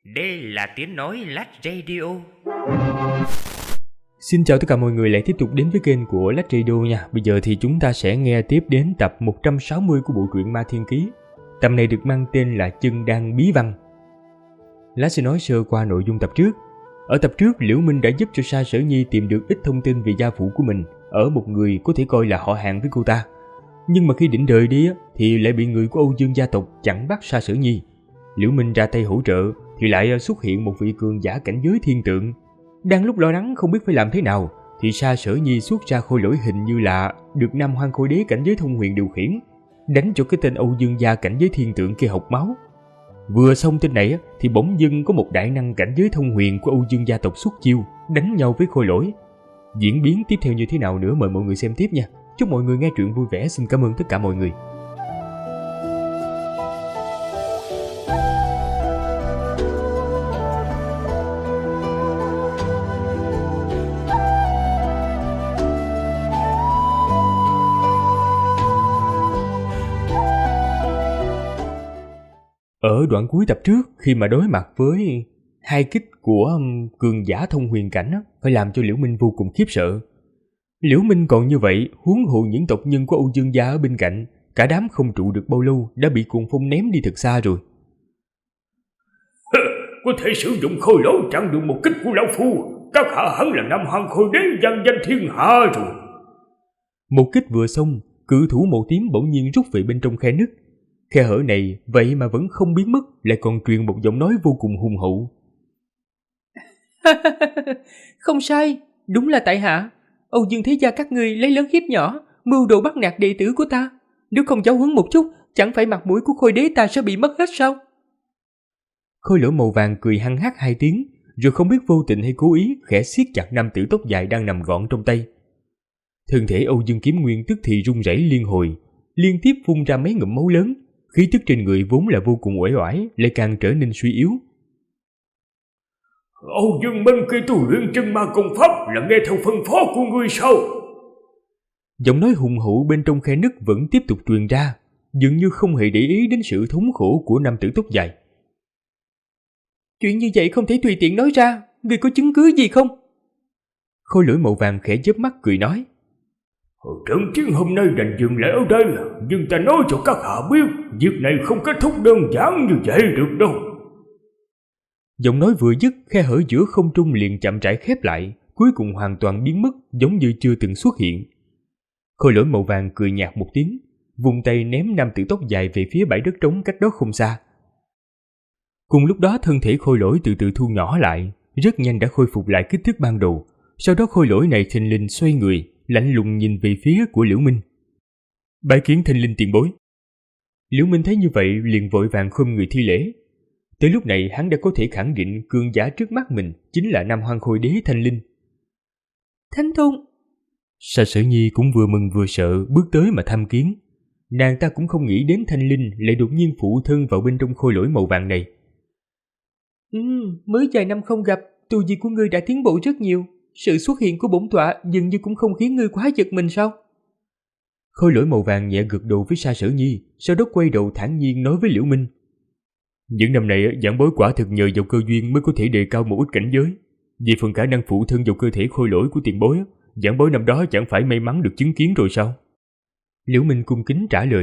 Đây là tiếng nói Lách Radio. Xin chào tất cả mọi người lại tiếp tục đến với kênh của Lách Radio nha. Bây giờ thì chúng ta sẽ nghe tiếp đến tập 160 của bộ truyện Ma Thiên Ký. Tập này được mang tên là Chân Đan Bí Văn. Lách sẽ nói sơ qua nội dung tập trước. Ở tập trước, Liễu Minh đã giúp cho Sa Sở Nhi tìm được ít thông tin về gia phụ của mình ở một người có thể coi là họ hàng với cô ta. Nhưng mà khi định đời đi thì lại bị người của Âu Dương gia tộc chặn bắt Sa Sở Nhi. Liễu Minh ra tay hỗ trợ thì lại xuất hiện một vị cường giả cảnh giới thiên tượng. Đang lúc lo lắng không biết phải làm thế nào thì Sa Sở Nhi xuất ra khôi lỗi hình như là được Nam Hoang Khôi Đế cảnh giới thông huyền điều khiển, đánh cho cái tên Âu Dương gia cảnh giới thiên tượng kia học máu. Vừa xong tên này thì bỗng dưng có một đại năng cảnh giới thông huyền của Âu Dương gia tộc xuất chiêu đánh nhau với khôi lỗi. Diễn biến tiếp theo như thế nào nữa mời mọi người xem tiếp nha. Chúc mọi người nghe truyện vui vẻ. Xin cảm ơn tất cả mọi người. Ở đoạn cuối tập trước, khi mà đối mặt với hai kích của cường giả thông huyền cảnh phải làm cho Liễu Minh vô cùng khiếp sợ. Liễu Minh còn như vậy, huống hồ những tộc nhân của Âu Dương gia ở bên cạnh, cả đám không trụ được bao lâu đã bị cuồng phong ném đi thật xa rồi. Có thể sử dụng khôi lỗi chặn được một kích của lão phu, các hạ hắn là Nam Hoang Khôi Đế vang danh thiên hạ rồi. Một kích vừa xong, cự thủ màu tím bỗng nhiên rút về bên trong khe nứt. Khe hở này vậy mà vẫn không biến mất, lại còn truyền một giọng nói vô cùng hùng hậu. Không sai, đúng là tại hạ. Âu Dương thế gia các ngươi lấy lớn hiếp nhỏ, mưu đồ bắt nạt đệ tử của ta. Nếu không giáo huấn một chút, chẳng phải mặt mũi của Khôi Đế ta sẽ bị mất hết sao? Khôi lỗi màu vàng cười hăng hắc hai tiếng, rồi không biết vô tình hay cố ý khẽ siết chặt nam tử tóc dài đang nằm gọn trong tay. Thân thể Âu Dương Kiếm Nguyên tức thì run rẩy liên hồi, liên tiếp phun ra mấy ngụm máu lớn, khí tức trên người vốn là vô cùng uể oải lại càng trở nên suy yếu. Âu Dương Minh kia tu luyện chân ma công pháp là nghe theo phân phó của ngươi sao? Giọng nói hùng hậu bên trong khe nứt vẫn tiếp tục truyền ra, dường như không hề để ý đến sự thống khổ của nam tử tóc dài. Chuyện như vậy không thể tùy tiện nói ra, ngươi có chứng cứ gì không? Khôi lỗi màu vàng khẽ chớp mắt cười nói. Trận chiến hôm nay đành dừng lại ở đây, nhưng ta nói cho các hạ biết, việc này không kết thúc đơn giản như vậy được đâu. Giọng nói vừa dứt, khe hở giữa không trung liền chậm rãi khép lại, cuối cùng hoàn toàn biến mất, giống như chưa từng xuất hiện. Khôi lỗi màu vàng cười nhạt một tiếng, vùng tay ném nam tử tóc dài về phía bãi đất trống cách đó không xa. Cùng lúc đó thân thể khôi lỗi từ từ thu nhỏ lại, rất nhanh đã khôi phục lại kích thước ban đầu. Sau đó khôi lỗi này thình lình xoay người, lạnh lùng nhìn về phía của Liễu Minh. Bái kiến Thanh Linh tiền bối. Liễu Minh thấy như vậy liền vội vàng khom người thi lễ. Tới lúc này hắn đã có thể khẳng định cường giả trước mắt mình chính là Nam Hoang Khôi Đế Thanh Linh. Thánh Thung. Sa Sở Nhi cũng vừa mừng vừa sợ bước tới mà tham kiến. Nàng ta cũng không nghĩ đến Thanh Linh lại đột nhiên phụ thân vào bên trong khôi lỗi màu vàng này. Mới vài năm không gặp, tu vi của ngươi đã tiến bộ rất nhiều. Sự xuất hiện của bổn tọa dường như cũng không khiến ngươi quá giật mình sao? Khôi lỗi màu vàng nhẹ gật đầu với Sa Sở Nhi, sau đó quay đầu thản nhiên nói với Liễu Minh. Những năm này giảng bối quả thực nhờ vào cơ duyên mới có thể đề cao một ít cảnh giới. Vì phần khả năng phụ thân vào cơ thể khôi lỗi của tiền bối, giảng bối năm đó chẳng phải may mắn được chứng kiến rồi sao? Liễu Minh cung kính trả lời.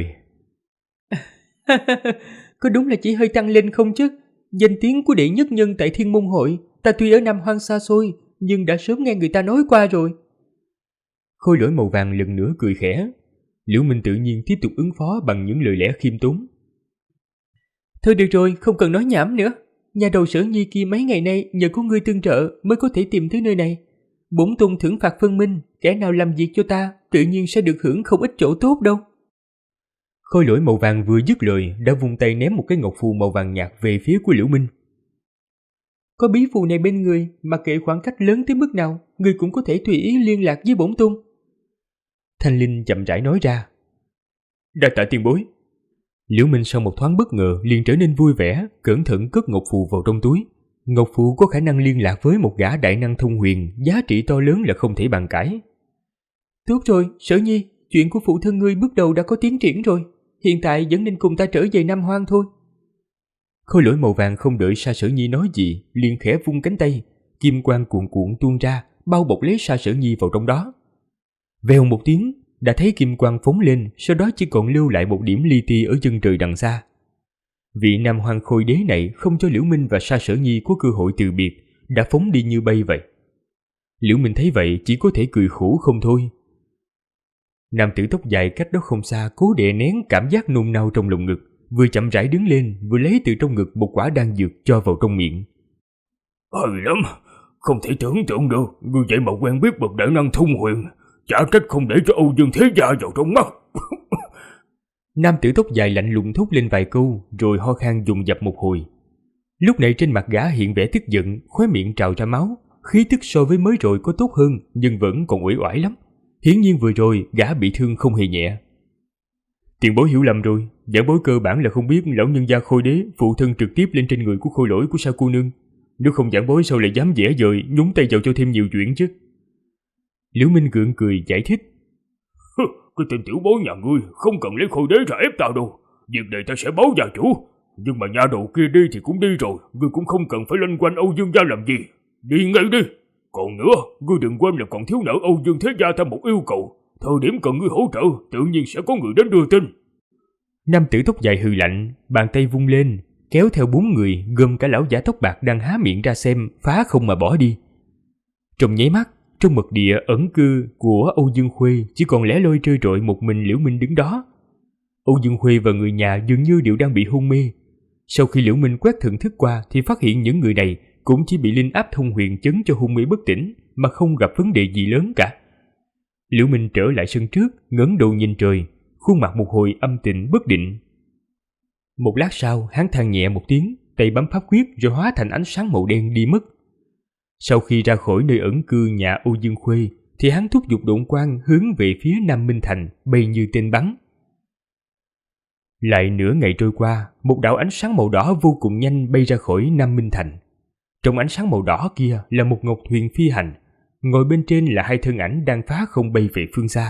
Có đúng là chỉ hơi tăng lên không chứ? Danh tiếng của đệ nhất nhân tại Thiên Môn Hội, ta tuy ở Nam Hoang xa xôi, nhưng đã sớm nghe người ta nói qua rồi. Khôi lỗi màu vàng lần nữa cười khẽ. Liễu Minh tự nhiên tiếp tục ứng phó bằng những lời lẽ khiêm tốn. Thôi được rồi, không cần nói nhảm nữa. Nhà đầu Sở Nhi kia mấy ngày nay nhờ có ngươi tương trợ mới có thể tìm tới nơi này. Bổn tôn thưởng phạt phân minh, kẻ nào làm việc cho ta tự nhiên sẽ được hưởng không ít chỗ tốt đâu. Khôi lỗi màu vàng vừa dứt lời đã vung tay ném một cái ngọc phù màu vàng nhạt về phía của Liễu Minh. Có bí phù này bên người, mặc kệ khoảng cách lớn tới mức nào, người cũng có thể tùy ý liên lạc với bổn tôn. Thanh Linh chậm rãi nói ra. Đa tạ tiền bối. Liễu Minh sau một thoáng bất ngờ liền trở nên vui vẻ, cẩn thận cất ngọc phù vào trong túi. Ngọc phù có khả năng liên lạc với một gã đại năng thông huyền, giá trị to lớn là không thể bàn cãi. Tốt rồi, Sở Nhi, chuyện của phụ thân ngươi bước đầu đã có tiến triển rồi. Hiện tại vẫn nên cùng ta trở về Nam Hoang thôi. Khôi lỗi màu vàng không đợi Sa Sở Nhi nói gì, liền khẽ vung cánh tay, kim quang cuồn cuộn tuôn ra, bao bọc lấy Sa Sở Nhi vào trong đó. Vèo một tiếng, đã thấy kim quang phóng lên, sau đó chỉ còn lưu lại một điểm li ti ở chân trời đằng xa. Vị nam hoàng khôi đế này không cho Liễu Minh và Sa Sở Nhi có cơ hội từ biệt, đã phóng đi như bay vậy. Liễu Minh thấy vậy chỉ có thể cười khổ không thôi. Nam tử tóc dài cách đó không xa cố đè nén cảm giác nôn nao trong lồng ngực, vừa chậm rãi đứng lên, vừa lấy từ trong ngực một quả đan dược cho vào trong miệng. Hay lắm, không thể tưởng tượng được, người vậy mà quen biết bậc đại năng thông huyền, chả cách không để cho Âu Dương Thế Gia vào trong mắt. Nam tử tóc dài lạnh lùng thốt lên vài câu, rồi ho khan dồn dập một hồi. Lúc này trên mặt gã hiện vẻ tức giận, khóe miệng trào ra máu, khí tức so với mới rồi có tốt hơn, nhưng vẫn còn uể oải lắm. Hiển nhiên vừa rồi gã bị thương không hề nhẹ. Tiền bối hiểu lầm rồi, giảng bối cơ bản là không biết lão nhân gia Khôi đế phụ thân trực tiếp lên trên người của khôi lỗi của Sa cô nương. Nếu không giảng bối sao lại dám dễ dời nhúng tay vào cho thêm nhiều chuyện chứ. Liễu Minh gượng cười giải thích. Cái tên tiểu bối nhà ngươi không cần lấy Khôi đế ra ép ta đâu, việc này ta sẽ báo gia chủ. Nhưng mà nhà đầu kia đi thì cũng đi rồi, ngươi cũng không cần phải loanh quanh Âu Dương gia làm gì. Đi ngay đi. Còn nữa, ngươi đừng quên là còn thiếu nợ Âu Dương Thế Gia ta một yêu cầu. Thời điểm cần ngươi hỗ trợ, tự nhiên sẽ có người đến đưa tin. Nam tử tóc dài hừ lạnh, bàn tay vung lên, kéo theo 4 người, gồm cả lão giả tóc bạc đang há miệng ra xem, phá không mà bỏ đi. Trong nháy mắt, trong mật địa ẩn cư của Âu Dương Khuê chỉ còn lẻ loi trơ trọi một mình Liễu Minh đứng đó. Âu Dương Khuê và người nhà dường như đều đang bị hôn mê. Sau khi Liễu Minh quét thần thức qua thì phát hiện những người này cũng chỉ bị linh áp thông huyền chấn cho hôn mê bất tỉnh, mà không gặp vấn đề gì lớn cả. Liễu Minh trở lại sân trước, ngẩng đầu nhìn trời, khuôn mặt một hồi âm tình bất định. Một lát sau, hắn than nhẹ một tiếng, tay bấm pháp quyết rồi hóa thành ánh sáng màu đen đi mất. Sau khi ra khỏi nơi ẩn cư nhà Âu Dương Khuê, thì hắn thúc giục độn quang hướng về phía Nam Minh Thành, bay như tên bắn. Lại nửa ngày trôi qua, một đạo ánh sáng màu đỏ vô cùng nhanh bay ra khỏi Nam Minh Thành. Trong ánh sáng màu đỏ kia là một ngọc thuyền phi hành, ngồi bên trên là 2 thân ảnh đang phá không bay về phương xa.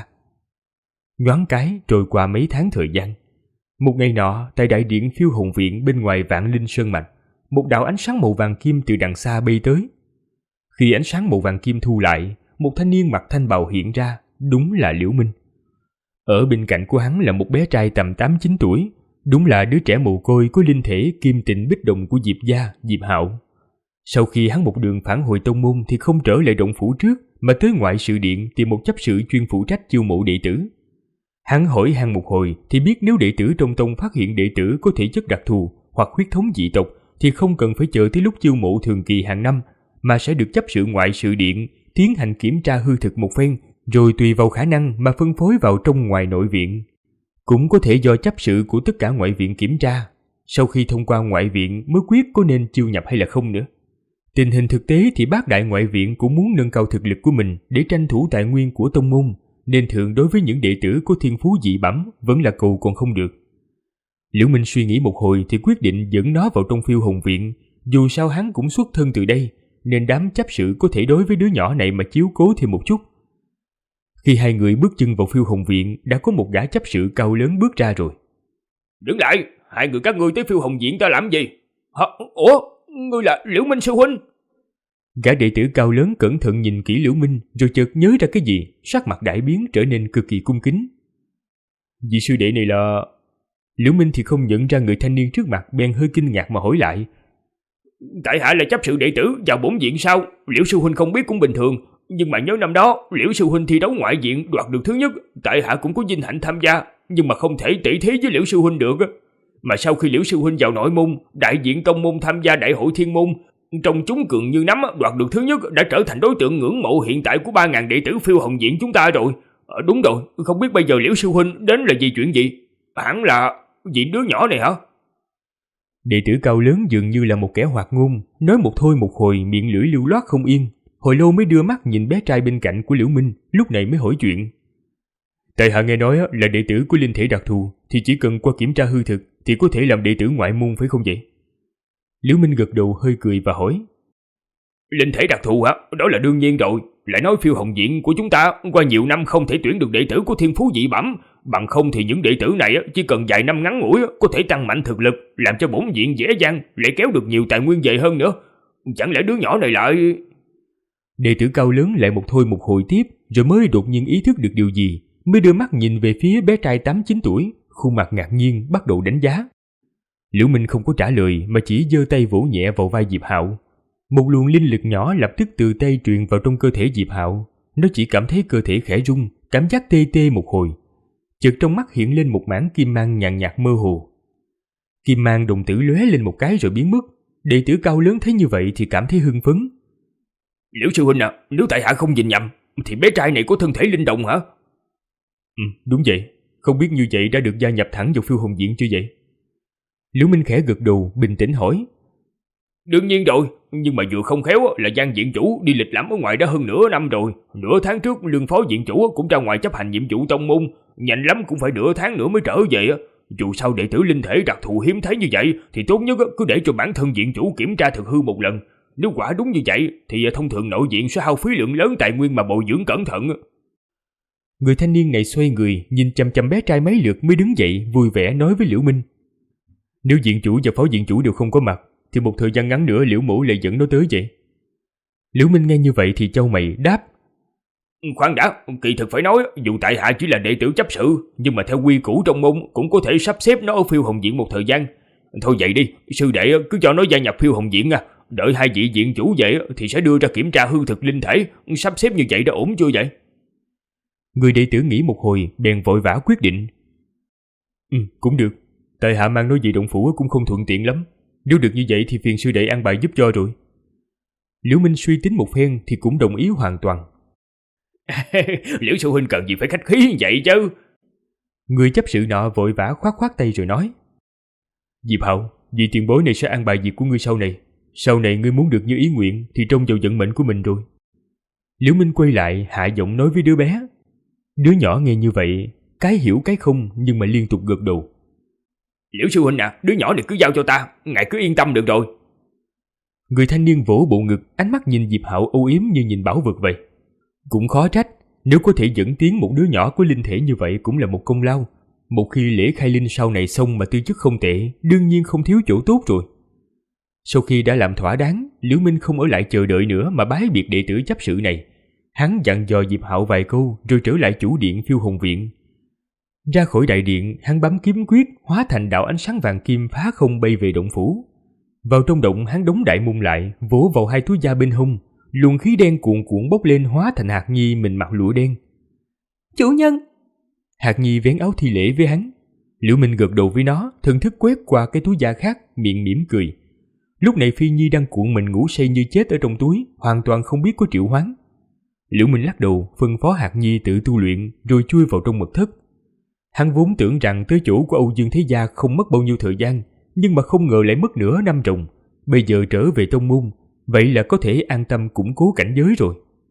Nhoáng cái trôi qua mấy tháng thời gian. Một ngày nọ, tại đại điện Phiêu Hồn Viện bên ngoài Vạn Linh Sơn Mạch, một đạo ánh sáng màu vàng kim từ đằng xa bay tới. Khi ánh sáng màu vàng kim thu lại, một thanh niên mặc thanh bào hiện ra, đúng là Liễu Minh. Ở bên cạnh của hắn là một bé trai tầm 8-9 tuổi, đúng là đứa trẻ mồ côi có linh thể kim tịnh bích đồng của Diệp gia, Diệp Hạo. Sau khi hắn một đường phản hồi tông môn thì không trở lại động phủ trước, mà tới ngoại sự điện tìm một chấp sự chuyên phụ trách chiêu mộ đệ tử. Hắn hỏi han một hồi thì biết nếu đệ tử trong tông phát hiện đệ tử có thể chất đặc thù hoặc huyết thống dị tộc thì không cần phải chờ tới lúc chiêu mộ thường kỳ hàng năm, mà sẽ được chấp sự ngoại sự điện tiến hành kiểm tra hư thực một phen, rồi tùy vào khả năng mà phân phối vào trong ngoài nội viện. Cũng có thể do chấp sự của tất cả ngoại viện kiểm tra, sau khi thông qua ngoại viện mới quyết có nên chiêu nhập hay là không nữa. Tình hình thực tế thì bát đại ngoại viện cũng muốn nâng cao thực lực của mình để tranh thủ tài nguyên của tông môn, nên thường đối với những đệ tử có thiên phú dị bẩm vẫn là cầu còn không được. Liễu Minh suy nghĩ một hồi thì quyết định dẫn nó vào trong Phiêu Hồn Viện, dù sao hắn cũng xuất thân từ đây, nên đám chấp sự có thể đối với đứa nhỏ này mà chiếu cố thêm một chút. Khi hai người bước chân vào Phiêu Hồn Viện, đã có một gã chấp sự cao lớn bước ra rồi. Đứng lại, hai người các ngươi tới Phiêu Hồn Viện ta làm gì? Ủa, ngươi là Liễu Minh sư huynh? Gã đệ tử cao lớn cẩn thận nhìn kỹ Liễu Minh, rồi chợt nhớ ra cái gì, sắc mặt đại biến trở nên cực kỳ cung kính. Vị sư đệ này là... Liễu Minh thì không nhận ra người thanh niên trước mặt, bèn hơi kinh ngạc mà hỏi lại. Tại hạ là chấp sự đệ tử vào bổn viện sao? Liễu sư huynh không biết cũng bình thường, nhưng mà nhớ năm đó Liễu sư huynh thi đấu ngoại viện đoạt được thứ nhất, tại hạ cũng có vinh hạnh tham gia, nhưng mà không thể tỷ thí với Liễu sư huynh được. Mà sau khi Liễu sư huynh vào nội môn, đại diện tông môn tham gia đại hội thiên môn, trong chúng cường như nắm đoạt được thứ nhất, đã trở thành đối tượng ngưỡng mộ hiện tại của 3.000 đệ tử Phiêu Hồn Viện chúng ta rồi. Đúng rồi, không biết bây giờ Liễu sư huynh đến là vì chuyện gì? Hẳn là vì đứa nhỏ này hả? Đệ tử cao lớn dường như là một kẻ hoạt ngôn, nói một thôi một hồi, miệng lưỡi lưu loát không yên. Hồi lâu mới đưa mắt nhìn bé trai bên cạnh của Liễu Minh, lúc này mới hỏi chuyện. Tại hạ nghe nói là đệ tử của linh thể đặc thù, thì chỉ cần qua kiểm tra hư thực thì có thể làm đệ tử ngoại môn phải không vậy? Liễu Minh gật đầu hơi cười và hỏi. Linh thể đặc thù hả? Đó là đương nhiên rồi. Lại nói Phiêu Hồn Viện của chúng ta qua nhiều năm không thể tuyển được đệ tử của thiên phú dị bẩm, Bằng không thì những đệ tử này chỉ cần vài năm ngắn ngủi có thể tăng mạnh thực lực, làm cho bổn viện dễ dàng lại kéo được nhiều tài nguyên về hơn nữa. Chẳng lẽ đứa nhỏ này lại... Đệ tử cao lớn lại một thôi một hồi tiếp, rồi mới đột nhiên ý thức được điều gì, mới đưa mắt nhìn về phía bé trai 8-9 tuổi, khuôn mặt ngạc nhiên bắt đầu đánh giá. Liễu Minh không có trả lời mà chỉ giơ tay vỗ nhẹ vào vai Diệp Hạo. Một luồng linh lực nhỏ lập tức từ tay truyền vào trong cơ thể Diệp Hạo. Nó chỉ cảm thấy cơ thể khẽ rung, cảm giác tê tê một hồi. Chợt trong mắt hiện lên một mảng kim mang nhàn nhạt mơ hồ. Kim mang đồng tử lóe lên một cái rồi biến mất. Đệ tử cao lớn thấy như vậy thì cảm thấy hưng phấn. Liễu sư huynh nếu tại hạ không nhìn nhầm thì bé trai này có thân thể linh động hả? Đúng vậy. Không biết như vậy đã được gia nhập thẳng vào Phiêu Hồn Viện chưa vậy? Liễu Minh khẽ gật đầu, bình tĩnh hỏi. Đương nhiên rồi, nhưng mà vừa không khéo là Giang viện chủ đi lịch lãm ở ngoài đã hơn nửa năm rồi. Nửa tháng trước Lương phó viện chủ cũng ra ngoài chấp hành nhiệm vụ tông môn, nhanh lắm cũng phải nửa tháng nữa mới trở về. Dù sao đệ tử linh thể đặc thù hiếm thấy như vậy thì tốt nhất cứ để cho bản thân viện chủ kiểm tra thực hư một lần. Nếu quả đúng như vậy thì thông thường nội viện sẽ hao phí lượng lớn tài nguyên mà bồi dưỡng cẩn thận. Người thanh niên này xoay người, nhìn chằm chằm bé trai mấy lượt mới đứng dậy, vui vẻ nói với Liễu Minh. Nếu viện chủ và phó viện chủ đều không có mặt, thì một thời gian ngắn nữa Liễu mẫu lại dẫn nó tới vậy. Liễu Minh nghe như vậy thì chau mày đáp. Khoan đã, kỳ thực phải nói, dù tại hạ chỉ là đệ tử chấp sự, nhưng mà theo quy củ trong môn cũng có thể sắp xếp nó ở Phiêu Hồn Viện một thời gian. Thôi vậy đi, sư đệ cứ cho nó gia nhập Phiêu Hồn Viện đợi hai vị viện chủ về thì sẽ đưa ra kiểm tra hư thực linh thể, sắp xếp như vậy đã ổn chưa vậy? Người đệ tử nghĩ một hồi, bèn vội vã quyết định. Cũng được, tại hạ mang nó về động phủ cũng không thuận tiện lắm. Nếu được như vậy thì phiền sư đệ an bài giúp cho rồi. Liễu Minh suy tính một phen thì cũng đồng ý hoàn toàn. Liễu sư huynh cần gì phải khách khí như vậy chứ? Người chấp sự nọ vội vã khoát khoát tay rồi nói. Diệp Hạo, vị tiền bối này sẽ an bài việc của ngươi sau này. Sau này ngươi muốn được như ý nguyện thì trông vào vận mệnh của mình rồi. Liễu Minh quay lại hạ giọng nói với đứa bé. Đứa nhỏ nghe như vậy, cái hiểu cái không nhưng mà liên tục gật đầu. Liễu sư huynh đứa nhỏ này cứ giao cho ta, ngài cứ yên tâm được rồi. Người thanh niên vỗ bộ ngực, ánh mắt nhìn Diệp Hạo âu yếm như nhìn bảo vật vậy. Cũng khó trách, nếu có thể dẫn tiến một đứa nhỏ có linh thể như vậy cũng là một công lao. Một khi lễ khai linh sau này xong mà tư chất không tệ, đương nhiên không thiếu chỗ tốt rồi. Sau khi đã làm thỏa đáng, Liễu Minh không ở lại chờ đợi nữa mà bái biệt đệ tử chấp sự này. Hắn dặn dò Diệp Hạo vài câu rồi trở lại chủ điện Phiêu Hồn Viện. Ra khỏi đại điện, hắn bấm kiếm quyết, hóa thành đạo ánh sáng vàng kim phá không bay về động phủ. Vào trong động, hắn đóng đại môn lại, vỗ vào hai túi da bên hông, luồng khí đen cuồn cuộn bốc lên hóa thành Hạt Nhi mình mặc lụa đen. Chủ nhân! Hạt Nhi vén áo thi lễ với hắn. Liễu Minh gật đầu với nó, thần thức quét qua cái túi da khác, miệng mỉm cười. Lúc này Phi Nhi đang cuộn mình ngủ say như chết ở trong túi, hoàn toàn không biết có triệu hoán. Liễu Minh lắc đầu, phân phó Hạt Nhi tự tu luyện, rồi chui vào trong mật thất. Hắn vốn tưởng rằng tới chỗ của Âu Dương Thế Gia không mất bao nhiêu thời gian, nhưng mà không ngờ lại mất nửa năm ròng. Bây giờ trở về tông môn, vậy là có thể an tâm củng cố cảnh giới rồi.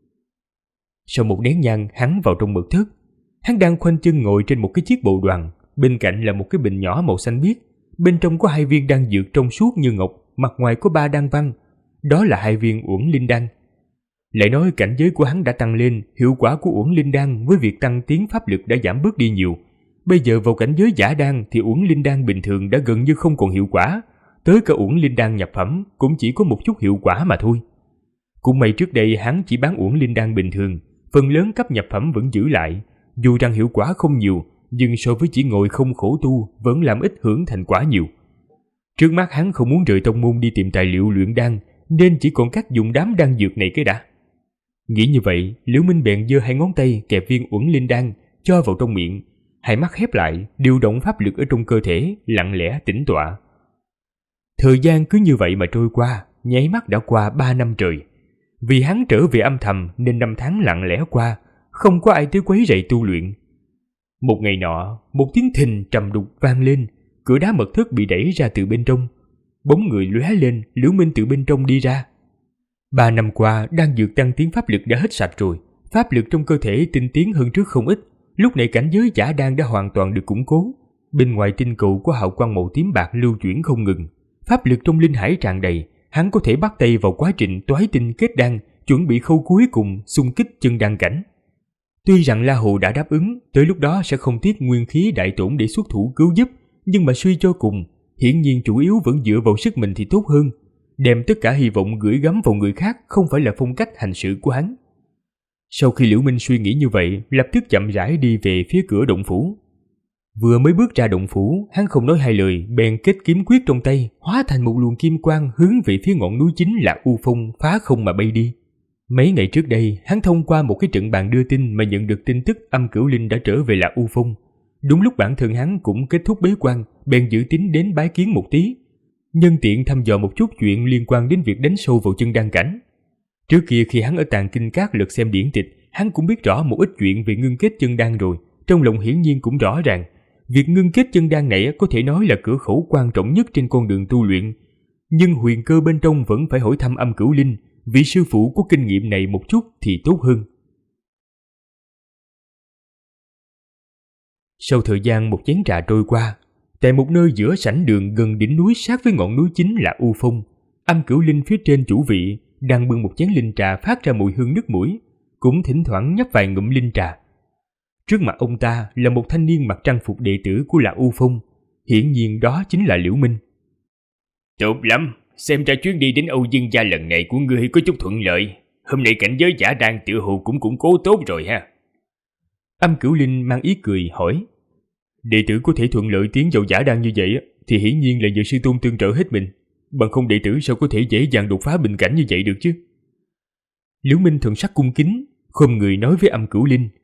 Sau một nén nhang, hắn vào trong mật thất. Hắn đang khoanh chân ngồi trên một cái chiếc bồ đoàn, bên cạnh là một cái bình nhỏ màu xanh biếc, bên trong có 2 viên đan dược trong suốt như ngọc, mặt ngoài có 3 đan văn, đó là 2 viên Uẩn Linh Đan. Lại nói cảnh giới của hắn đã tăng lên, hiệu quả của Uẩn Linh Đan với việc tăng tiến pháp lực đã giảm bớt đi nhiều. Bây giờ vào cảnh giới giả đan thì Uẩn Linh Đan bình thường đã gần như không còn hiệu quả, tới cả Uẩn Linh Đan nhập phẩm cũng chỉ có một chút hiệu quả mà thôi. Cũng may trước đây hắn chỉ bán Uẩn Linh Đan bình thường, phần lớn cấp nhập phẩm vẫn giữ lại, dù rằng hiệu quả không nhiều, nhưng so với chỉ ngồi không khổ tu vẫn làm ít hưởng thành quả nhiều. Trước mắt hắn không muốn rời tông môn đi tìm tài liệu luyện đan, nên chỉ còn cách dùng đám đan dược này cái đã. Nghĩ như vậy, Liễu Minh bèn giơ 2 ngón tay kẹp viên Uẩn Linh Đan cho vào trong miệng, hai mắt khép lại, điều động pháp lực ở trong cơ thể, lặng lẽ tĩnh tọa. Thời gian cứ như vậy mà trôi qua, nháy mắt đã qua 3 năm trời. Vì hắn trở về âm thầm nên 5 tháng lặng lẽ qua, không có ai tới quấy rầy tu luyện. Một ngày nọ, một tiếng thình trầm đục vang lên, cửa đá mật thất bị đẩy ra từ bên trong. Bóng người lóe lên, Liễu Minh từ bên trong đi ra. 3 năm qua, đan dược tăng tiến pháp lực đã hết sạch rồi, pháp lực trong cơ thể tinh tiến hơn trước không ít. Lúc này cảnh giới giả đan đã hoàn toàn được củng cố. Bên ngoài tinh cầu có hào quang màu tím bạc lưu chuyển không ngừng, pháp lực trong linh hải tràn đầy, hắn có thể bắt tay vào quá trình toái tinh kết đan, chuẩn bị khâu cuối cùng xung kích chân đan cảnh. Tuy rằng La Hồ đã đáp ứng, tới lúc đó sẽ không tiếc nguyên khí đại tổn để xuất thủ cứu giúp, nhưng mà suy cho cùng, hiển nhiên chủ yếu vẫn dựa vào sức mình thì tốt hơn. Đem tất cả hy vọng gửi gắm vào người khác không phải là phong cách hành sự của hắn. Sau khi Liễu Minh suy nghĩ như vậy, lập tức chậm rãi đi về phía cửa động phủ. Vừa mới bước ra động phủ, hắn không nói hai lời, bèn kết kiếm quyết trong tay, hóa thành một luồng kim quang hướng về phía ngọn núi chính là U Phong, phá không mà bay đi. Mấy ngày trước đây, hắn thông qua một cái trận bàn đưa tin mà nhận được tin tức Âm Cửu Linh đã trở về là U Phong. Đúng lúc bản thân hắn cũng kết thúc bế quan, bèn dự tính đến bái kiến một tí, nhân tiện thăm dò một chút chuyện liên quan đến việc đánh sâu vào chân đan cảnh. Trước kia khi hắn ở Tàng Kinh Các lật xem điển tịch, hắn cũng biết rõ một ít chuyện về ngưng kết chân đan rồi, trong lòng hiển nhiên cũng rõ ràng, việc ngưng kết chân đan này có thể nói là cửa khẩu quan trọng nhất trên con đường tu luyện. Nhưng huyền cơ bên trong vẫn phải hỏi thăm Âm Cửu Linh, vị sư phụ có kinh nghiệm này một chút thì tốt hơn. Sau thời gian một chén trà trôi qua, tại một nơi giữa sảnh đường gần đỉnh núi sát với ngọn núi chính là U Phong, Âm Cửu Linh phía trên chủ vị đang bưng một chén linh trà phát ra mùi hương nước mũi, cũng thỉnh thoảng nhấp vài ngụm linh trà. Trước mặt ông ta là một thanh niên mặc trang phục đệ tử của Lạc U Phong, hiển nhiên đó chính là Liễu Minh. Tốt lắm, xem ra chuyến đi đến Âu Dương gia lần này của ngươi có chút thuận lợi. Hôm nay cảnh giới giả đan tựa hồ cũng củng cố tốt rồi ha. Âm Cửu Linh mang ý cười hỏi. Đệ tử có thể thuận lợi tiến vào giả đan như vậy thì hiển nhiên là nhờ sư tôn tương trợ hết mình, bằng không đệ tử sao có thể dễ dàng đột phá bình cảnh như vậy được chứ. Liễu Minh thần sắc cung kính, khom người nói với Âm Cửu Linh.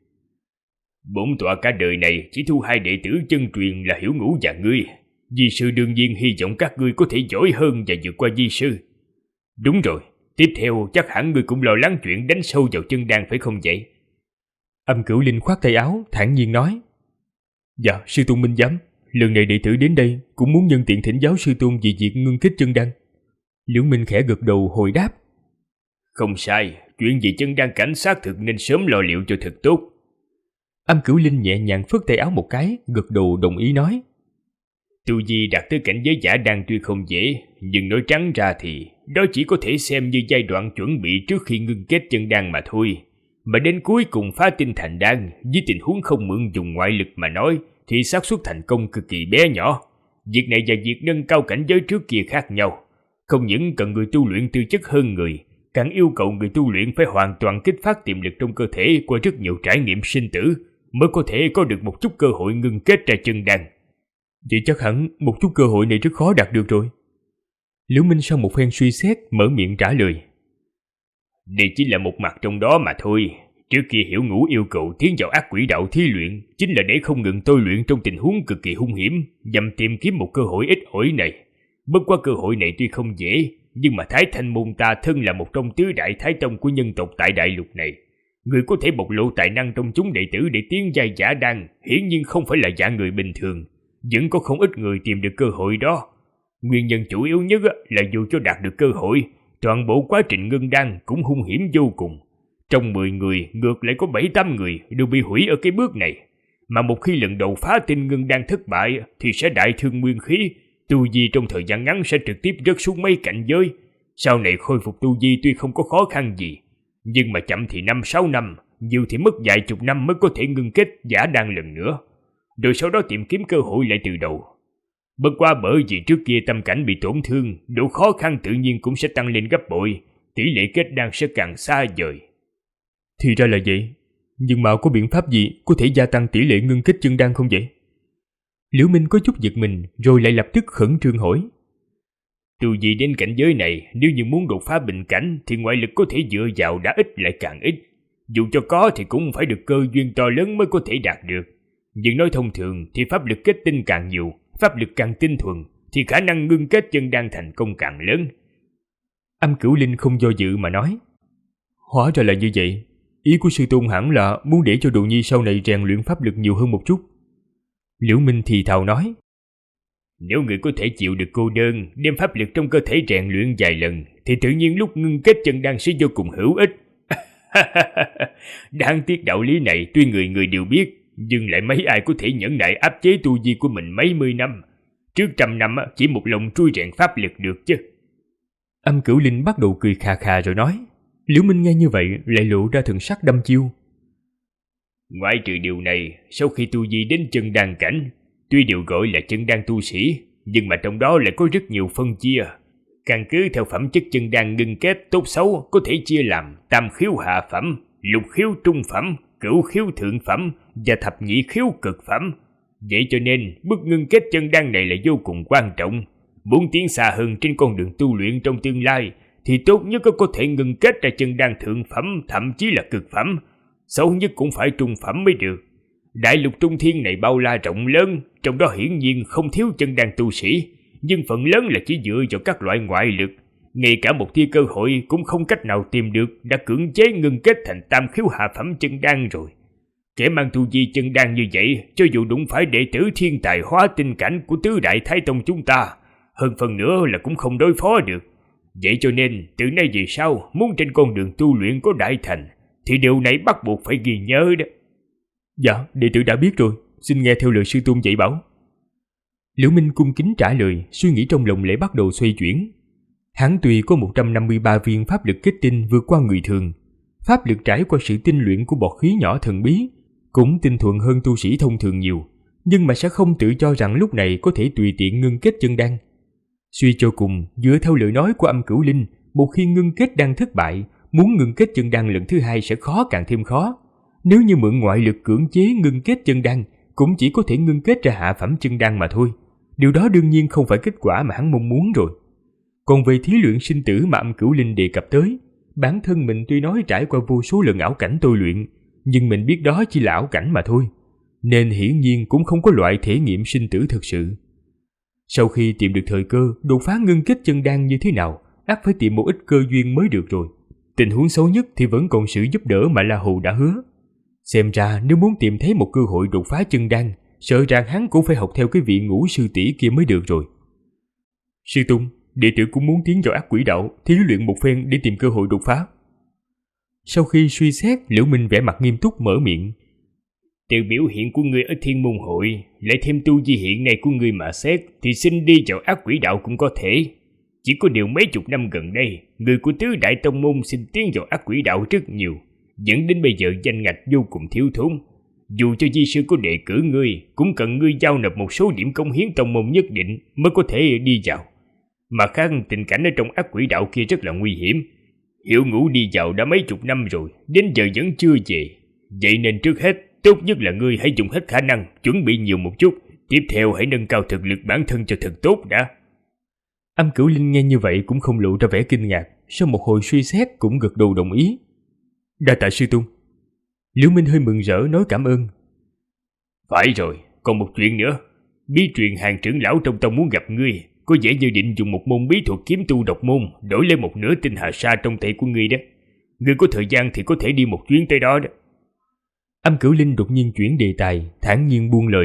Bổn tọa cả đời này chỉ thu 2 đệ tử chân truyền là Hiểu Ngũ và ngươi. Di sư đương nhiên hy vọng các ngươi có thể giỏi hơn và vượt qua di sư. Đúng rồi, tiếp theo chắc hẳn ngươi cũng lo lắng chuyện đánh sâu vào chân đan phải không vậy? Âm Cửu Linh khoát tay áo, thản nhiên nói. Dạ, sư tôn minh giám, lần này đệ tử đến đây cũng muốn nhân tiện thỉnh giáo sư tôn về việc ngưng kết chân đan. Liễu Minh khẽ gật đầu hồi đáp. Không sai, chuyện gì chân đan cảnh xác thực nên sớm lo liệu cho thật tốt. Âm Cửu Linh nhẹ nhàng phất tay áo một cái, gật đầu đồng ý nói. Tu vi đạt tới cảnh giới giả đan tuy không dễ, nhưng nói trắng ra thì đó chỉ có thể xem như giai đoạn chuẩn bị trước khi ngưng kết chân đan mà thôi. Mà đến cuối cùng phá tinh thành đan, với tình huống không mượn dùng ngoại lực mà nói, thì xác suất thành công cực kỳ bé nhỏ. Việc này và việc nâng cao cảnh giới trước kia khác nhau. Không những cần người tu luyện tư chất hơn người, càng yêu cầu người tu luyện phải hoàn toàn kích phát tiềm lực trong cơ thể qua rất nhiều trải nghiệm sinh tử, mới có thể có được một chút cơ hội ngưng kết ra chân đan. Vậy chắc hẳn một chút cơ hội này rất khó đạt được rồi. Liễu Minh sau một phen suy xét mở miệng trả lời. Đây chỉ là một mặt trong đó mà thôi. Trước kia Hiểu Ngũ yêu cầu tiến vào ác quỷ đạo thí luyện chính là để không ngừng tôi luyện trong tình huống cực kỳ hung hiểm, nhằm tìm kiếm một cơ hội ít ỏi này. Bất quá cơ hội này tuy không dễ, nhưng mà Thái Thanh môn ta thân là một trong tứ đại thái tông của nhân tộc tại đại lục này. Người có thể bộc lộ tài năng trong chúng đệ tử để tiến giai giả đan, hiển nhiên không phải là dạng người bình thường. Vẫn có không ít người tìm được cơ hội đó. Nguyên nhân chủ yếu nhất là dù cho đạt được cơ hội, toàn bộ quá trình ngưng đan cũng hung hiểm vô cùng. Trong 10 người, ngược lại có 7-8 người đều bị hủy ở cái bước này. Mà một khi lần đầu phá tinh ngưng đan thất bại thì sẽ đại thương nguyên khí, tu vi trong thời gian ngắn sẽ trực tiếp rớt xuống mấy cảnh giới. Sau này khôi phục tu vi tuy không có khó khăn gì, nhưng mà chậm thì 5-6 năm, nhiều thì mất vài chục năm mới có thể ngưng kết giả đan lần nữa. Rồi sau đó tìm kiếm cơ hội lại từ đầu. Bất quá bởi vì trước kia tâm cảnh bị tổn thương, độ khó khăn tự nhiên cũng sẽ tăng lên gấp bội, tỷ lệ kết đan sẽ càng xa vời. Thì ra là vậy, nhưng mà có biện pháp gì có thể gia tăng tỷ lệ ngưng kết chân đan không vậy? Liễu Minh có chút giật mình rồi lại lập tức khẩn trương hỏi. Tu vi đến cảnh giới này, nếu như muốn đột phá bình cảnh thì ngoại lực có thể dựa vào đã ít lại càng ít. Dù cho có thì cũng phải được cơ duyên to lớn mới có thể đạt được. Nhưng nói thông thường thì pháp lực kết tinh càng nhiều, pháp lực càng tinh thuần thì khả năng ngưng kết chân đan thành công càng lớn. Âm Cửu Linh không do dự mà nói. Hóa ra là như vậy, ý của sư tôn hẳn là muốn để cho đồ nhi sau này rèn luyện pháp lực nhiều hơn một chút. Liễu Minh thì thào nói. Nếu người có thể chịu được cô đơn, đem pháp lực trong cơ thể rèn luyện vài lần, thì tự nhiên lúc ngưng kết chân đan sẽ vô cùng hữu ích. Đáng tiếc đạo lý này tuy người người đều biết, nhưng lại mấy ai có thể nhẫn nại áp chế tu vi của mình mấy mươi năm. Trước 100 năm chỉ một lòng trui rèn pháp lực được chứ. Âm Cửu Linh bắt đầu cười khà khà rồi nói. Liễu Minh nghe như vậy lại lộ ra thần sắc đăm chiêu. Ngoại trừ điều này, sau khi tu vi đến chân đan cảnh, tuy đều gọi là chân đan tu sĩ, nhưng mà trong đó lại có rất nhiều phân chia. Căn cứ theo phẩm chất chân đan ngưng kết tốt xấu có thể chia làm tam khiếu hạ phẩm, lục khiếu trung phẩm, cửu khiếu thượng phẩm và thập nhị khiếu cực phẩm. Vậy cho nên bước ngưng kết chân đan này là vô cùng quan trọng. Muốn tiến xa hơn trên con đường tu luyện trong tương lai thì tốt nhất có thể ngưng kết ra chân đan thượng phẩm, thậm chí là cực phẩm. Xấu nhất cũng phải trung phẩm mới được. Đại lục Trung Thiên này bao la rộng lớn, trong đó hiển nhiên không thiếu chân đan tu sĩ, nhưng phần lớn là chỉ dựa vào các loại ngoại lực. Ngay cả một tia cơ hội cũng không cách nào tìm được, đã cưỡng chế ngưng kết thành tam khiếu hạ phẩm chân đan rồi. Kẻ mang tu vi chân đan như vậy, cho dù đụng phải đệ tử thiên tài hóa tinh cảnh của tứ đại thái tông chúng ta, hơn phần nữa là cũng không đối phó được. Vậy cho nên, từ nay về sau, muốn trên con đường tu luyện có đại thành, thì điều này bắt buộc phải ghi nhớ đó. Dạ, đệ tử đã biết rồi, xin nghe theo lời sư tôn dạy bảo. Liễu Minh cung kính trả lời, suy nghĩ trong lòng lại bắt đầu xoay chuyển. Hắn tuy có 153 viên pháp lực kết tinh vượt qua người thường, pháp lực trải qua sự tinh luyện của bọt khí nhỏ thần bí, cũng tinh thuần hơn tu sĩ thông thường nhiều, nhưng mà sẽ không tự cho rằng lúc này có thể tùy tiện ngưng kết chân đan. Suy cho cùng, dựa theo lời nói của Âm Cửu Linh, một khi ngưng kết đan thất bại, muốn ngưng kết chân đan lần thứ hai sẽ khó càng thêm khó. Nếu như mượn ngoại lực cưỡng chế ngưng kết chân đan, cũng chỉ có thể ngưng kết ra hạ phẩm chân đan mà thôi. Điều đó đương nhiên không phải kết quả mà hắn mong muốn rồi. Còn về thí luyện sinh tử mà Âm Cửu Linh đề cập tới, bản thân mình tuy nói trải qua vô số lần ảo cảnh tôi luyện, nhưng mình biết đó chỉ là ảo cảnh mà thôi, nên hiển nhiên cũng không có loại thể nghiệm sinh tử thực sự. Sau khi tìm được thời cơ, đột phá ngưng kết chân đan như thế nào, ắt phải tìm một ít cơ duyên mới được rồi. Tình huống xấu nhất thì vẫn còn sự giúp đỡ mà La Hầu đã hứa. Xem ra nếu muốn tìm thấy một cơ hội đột phá chân đan, sợ rằng hắn cũng phải học theo cái vị Ngũ sư tỷ kia mới được rồi. Sư Tôn, đệ tử cũng muốn tiến vào ác quỷ đạo, thí luyện một phen để tìm cơ hội đột phá. Sau khi suy xét, Liễu Minh vẻ mặt nghiêm túc mở miệng. Từ biểu hiện của ngươi ở Thiên Môn Hội, lại thêm tu vi hiện nay của ngươi mà xét, thì xin đi vào ác quỷ đạo cũng có thể. Chỉ có điều mấy chục năm gần đây, người của tứ đại tông môn xin tiến vào ác quỷ đạo rất nhiều, dẫn đến bây giờ danh ngạch vô cùng thiếu thốn. Dù cho di sư có đề cử ngươi, cũng cần ngươi giao nộp một số điểm công hiến tông môn nhất định mới có thể đi vào. Mà khác tình cảnh ở trong ác quỷ đạo kia rất là nguy hiểm. Hiểu Ngũ đi vào đã mấy chục năm rồi, đến giờ vẫn chưa về. Vậy nên trước hết, tốt nhất là ngươi hãy dùng hết khả năng, chuẩn bị nhiều một chút. Tiếp theo hãy nâng cao thực lực bản thân cho thật tốt đã. Âm Cửu Linh nghe như vậy cũng không lộ ra vẻ kinh ngạc, sau một hồi suy xét cũng gật đầu đồng ý. Đa tạ sư tôn. Liễu Minh hơi mừng rỡ nói cảm ơn. Phải rồi, còn một chuyện nữa. Bí truyền Hàng trưởng lão trong tông muốn gặp ngươi, có vẻ như định dùng một môn bí thuật kiếm tu độc môn đổi lấy một nửa tinh hà sa trong tay của ngươi đó. Ngươi có thời gian thì có thể đi một chuyến tới đó đó. Âm Cửu Linh đột nhiên chuyển đề tài, thản nhiên buông lời.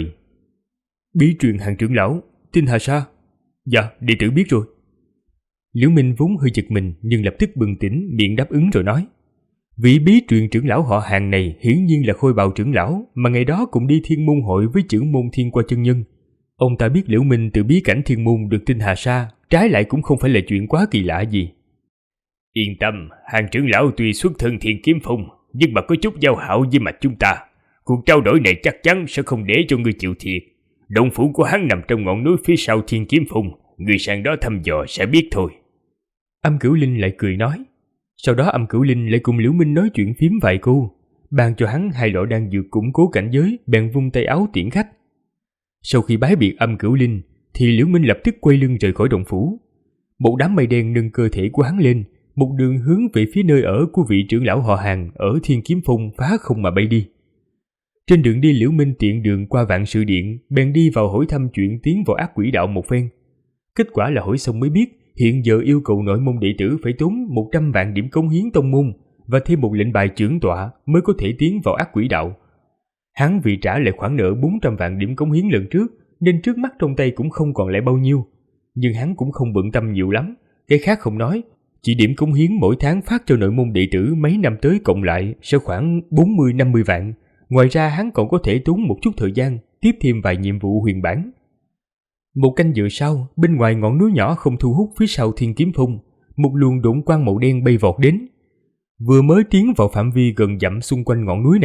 Bí truyền Hàng trưởng lão, tinh hà sa? Dạ, đệ tử biết rồi. Liễu Minh vốn hơi giật mình nhưng lập tức bừng tỉnh, miệng đáp ứng rồi nói. Vị bí truyền trưởng lão họ Hàng này hiển nhiên là Khôi Bào trưởng lão mà ngày đó cùng đi Thiên Môn Hội với trưởng môn Thiên Qua chân nhân. Ông ta biết Liễu Minh từ bí cảnh Thiên Môn được tinh hà sa, trái lại cũng không phải là chuyện quá kỳ lạ gì. Yên tâm, Hàng trưởng lão tuy xuất thân Thiên Kiếm Phong, nhưng mà có chút giao hảo với mạch chúng ta. Cuộc trao đổi này chắc chắn sẽ không để cho ngươi chịu thiệt. Động phủ của hắn nằm trong ngọn núi phía sau Thiên Kiếm Phong, ngươi sang đó thăm dò sẽ biết thôi. Âm Cửu Linh lại cười nói. Sau đó Âm Cửu Linh lại cùng Liễu Minh nói chuyện phím vài câu, ban cho hắn 2 lọ đan dược củng cố cảnh giới, bèn vung tay áo tiễn khách. Sau khi bái biệt Âm Cửu Linh, thì Liễu Minh lập tức quay lưng rời khỏi động phủ. Một đám mây đen nâng cơ thể của hắn lên, một đường hướng về phía nơi ở của vị trưởng lão họ Hàng ở Thiên Kiếm Phong phá không mà bay đi. Trên đường đi, Liễu Minh tiện đường qua Vạn Sự Điện, bèn đi vào hỏi thăm chuyện tiến vào ác quỷ đạo một phen. Kết quả là hỏi xong mới biết, hiện giờ yêu cầu nội môn đệ tử phải tốn 100 vạn điểm cống hiến tông môn và thêm một lệnh bài trưởng tọa mới có thể tiến vào ác quỷ đạo. Hắn vì trả lại khoản nợ 400 vạn điểm cống hiến lần trước, nên trước mắt trong tay cũng không còn lại bao nhiêu. Nhưng hắn cũng không bận tâm nhiều lắm, cái khác không nói, chỉ điểm cống hiến mỗi tháng phát cho nội môn đệ tử mấy năm tới cộng lại sẽ khoảng 40-50 vạn. Ngoài ra hắn còn có thể tốn một chút thời gian tiếp thêm vài nhiệm vụ huyền bản. Một canh giờ sau, bên ngoài ngọn núi nhỏ không thu hút phía sau Thiên Kiếm Phong, một luồng độn quang màu đen bay vọt đến. Vừa mới tiến vào phạm vi gần dặm xung quanh ngọn núi này,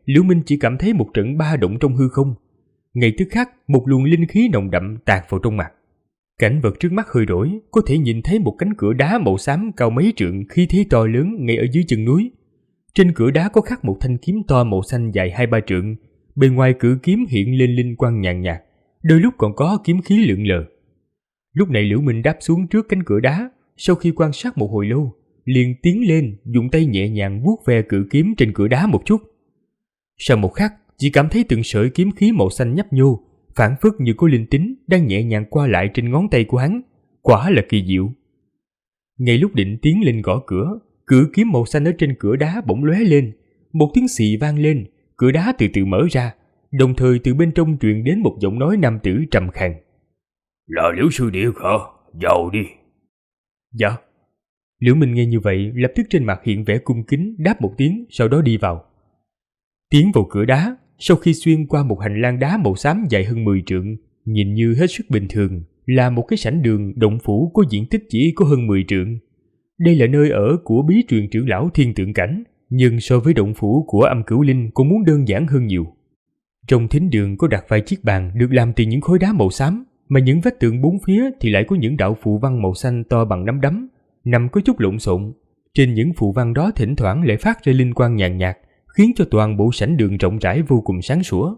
Liễu Minh chỉ cảm thấy một trận ba động trong hư không. Ngay tức khắc, một luồng linh khí nồng đậm tạt vào trong mặt. Cảnh vật trước mắt hơi đổi, có thể nhìn thấy một cánh cửa đá màu xám cao mấy trượng, khí thế to lớn ngay ở dưới chân núi. Trên cửa đá có khắc một thanh kiếm to màu xanh dài 2-3 trượng, bên ngoài cự kiếm hiện lên linh quang nhàn nhạt, đôi lúc còn có kiếm khí lượn lờ. Lúc này Liễu Minh đáp xuống trước cánh cửa đá, sau khi quan sát một hồi lâu, liền tiến lên, dùng tay nhẹ nhàng vuốt ve cự kiếm trên cửa đá một chút. Sau một khắc, chỉ cảm thấy từng sợi kiếm khí màu xanh nhấp nhô, phảng phất như có linh tính đang nhẹ nhàng qua lại trên ngón tay của hắn, quả là kỳ diệu. Ngay lúc định tiến lên gõ cửa, cự kiếm màu xanh ở trên cửa đá bỗng lóe lên, một tiếng xì vang lên, cửa đá từ từ mở ra, đồng thời từ bên trong truyền đến một giọng nói nam tử trầm khàn. Là Liễu sư điệt hả? Vào đi. Dạ. Liễu Minh nghe như vậy, lập tức trên mặt hiện vẻ cung kính, đáp một tiếng, sau đó đi vào. Tiến vào cửa đá, sau khi xuyên qua một hành lang đá màu xám dài hơn 10 trượng, nhìn như hết sức bình thường, là một cái sảnh đường động phủ có diện tích chỉ có hơn 10 trượng. Đây là nơi ở của bí truyền trưởng lão Thiên Tượng Cảnh, nhưng so với động phủ của Âm Cửu Linh cũng muốn đơn giản hơn nhiều. Trong thính đường có đặt vài chiếc bàn được làm từ những khối đá màu xám, mà những vách tường bốn phía thì lại có những đạo phù văn màu xanh to bằng nắm đấm, nằm có chút lộn xộn. Trên những phù văn đó thỉnh thoảng lại phát ra linh quang nhàn nhạt, khiến cho toàn bộ sảnh đường rộng rãi vô cùng sáng sủa.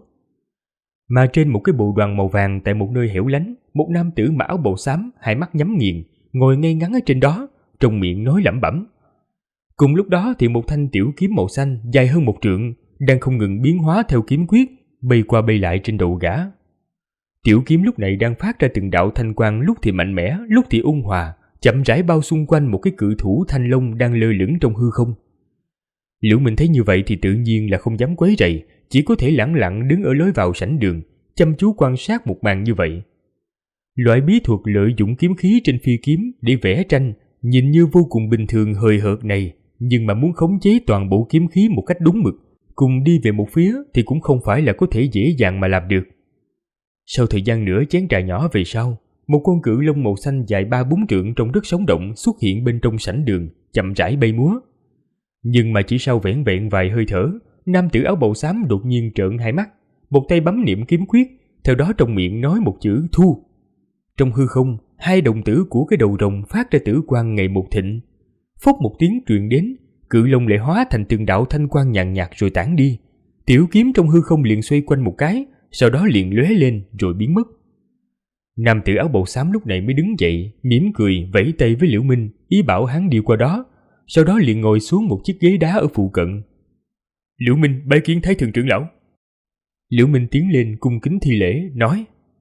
Mà trên một cái bộ đoàn màu vàng tại một nơi hẻo lánh, một nam tử mặc áo bào xám, hai mắt nhắm nghiền, ngồi ngay ngắn ở trên đó, trong miệng nói lẩm bẩm. Cùng lúc đó thì một thanh tiểu kiếm màu xanh dài hơn 1 trượng đang không ngừng biến hóa theo kiếm quyết, bay qua bay lại trên đầu gã. Tiểu kiếm lúc này đang phát ra từng đạo thanh quang, lúc thì mạnh mẽ, lúc thì ôn hòa, chậm rãi bao xung quanh một cái cự thủ thanh long đang lơ lửng trong hư không. Liễu Minh thấy như vậy thì tự nhiên là không dám quấy rầy, chỉ có thể lẳng lặng đứng ở lối vào sảnh đường, chăm chú quan sát một màn như vậy. Loại bí thuật lợi dụng kiếm khí trên phi kiếm để vẽ tranh nhìn như vô cùng bình thường hời hợt này, nhưng mà muốn khống chế toàn bộ kiếm khí một cách đúng mực, cùng đi về một phía thì cũng không phải là có thể dễ dàng mà làm được. Sau thời gian nửa chén trà nhỏ về sau, một con cự long màu xanh dài 3-4 trượng trông rất sống động xuất hiện bên trong sảnh đường, chậm rãi bay múa. Nhưng mà chỉ sau vẻn vẹn vài hơi thở, nam tử áo bào xám đột nhiên trợn hai mắt, một tay bấm niệm kiếm quyết, theo đó trong miệng nói một chữ thu. Trong hư không, hai đồng tử của cái đầu rồng phát ra tử quang ngày một thịnh. Phốc một tiếng truyền đến, cự long lại hóa thành từng đạo thanh quang nhàn nhạt rồi tản đi. Tiểu kiếm trong hư không liền xoay quanh một cái, sau đó liền lóe lên rồi biến mất. Nam tử áo bào xám lúc này mới đứng dậy, mỉm cười vẫy tay với Liễu Minh, ý bảo hắn đi qua đó, sau đó liền ngồi xuống một chiếc ghế đá ở phụ cận. Liễu Minh bái kiến Thái Thượng trưởng lão. Liễu Minh tiến lên cung kính thi lễ, nói: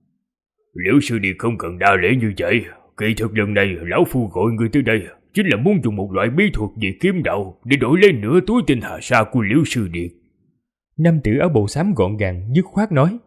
Liễu sư điệt không cần đa lễ như vậy, kỳ thực lần này lão phu gọi người tới đây chính là muốn dùng một loại bí thuật về kiếm đạo để đổi lấy nửa túi tinh hà sa của Liễu sư điệt. Nam tử áo bào xám gọn gàng dứt khoát nói: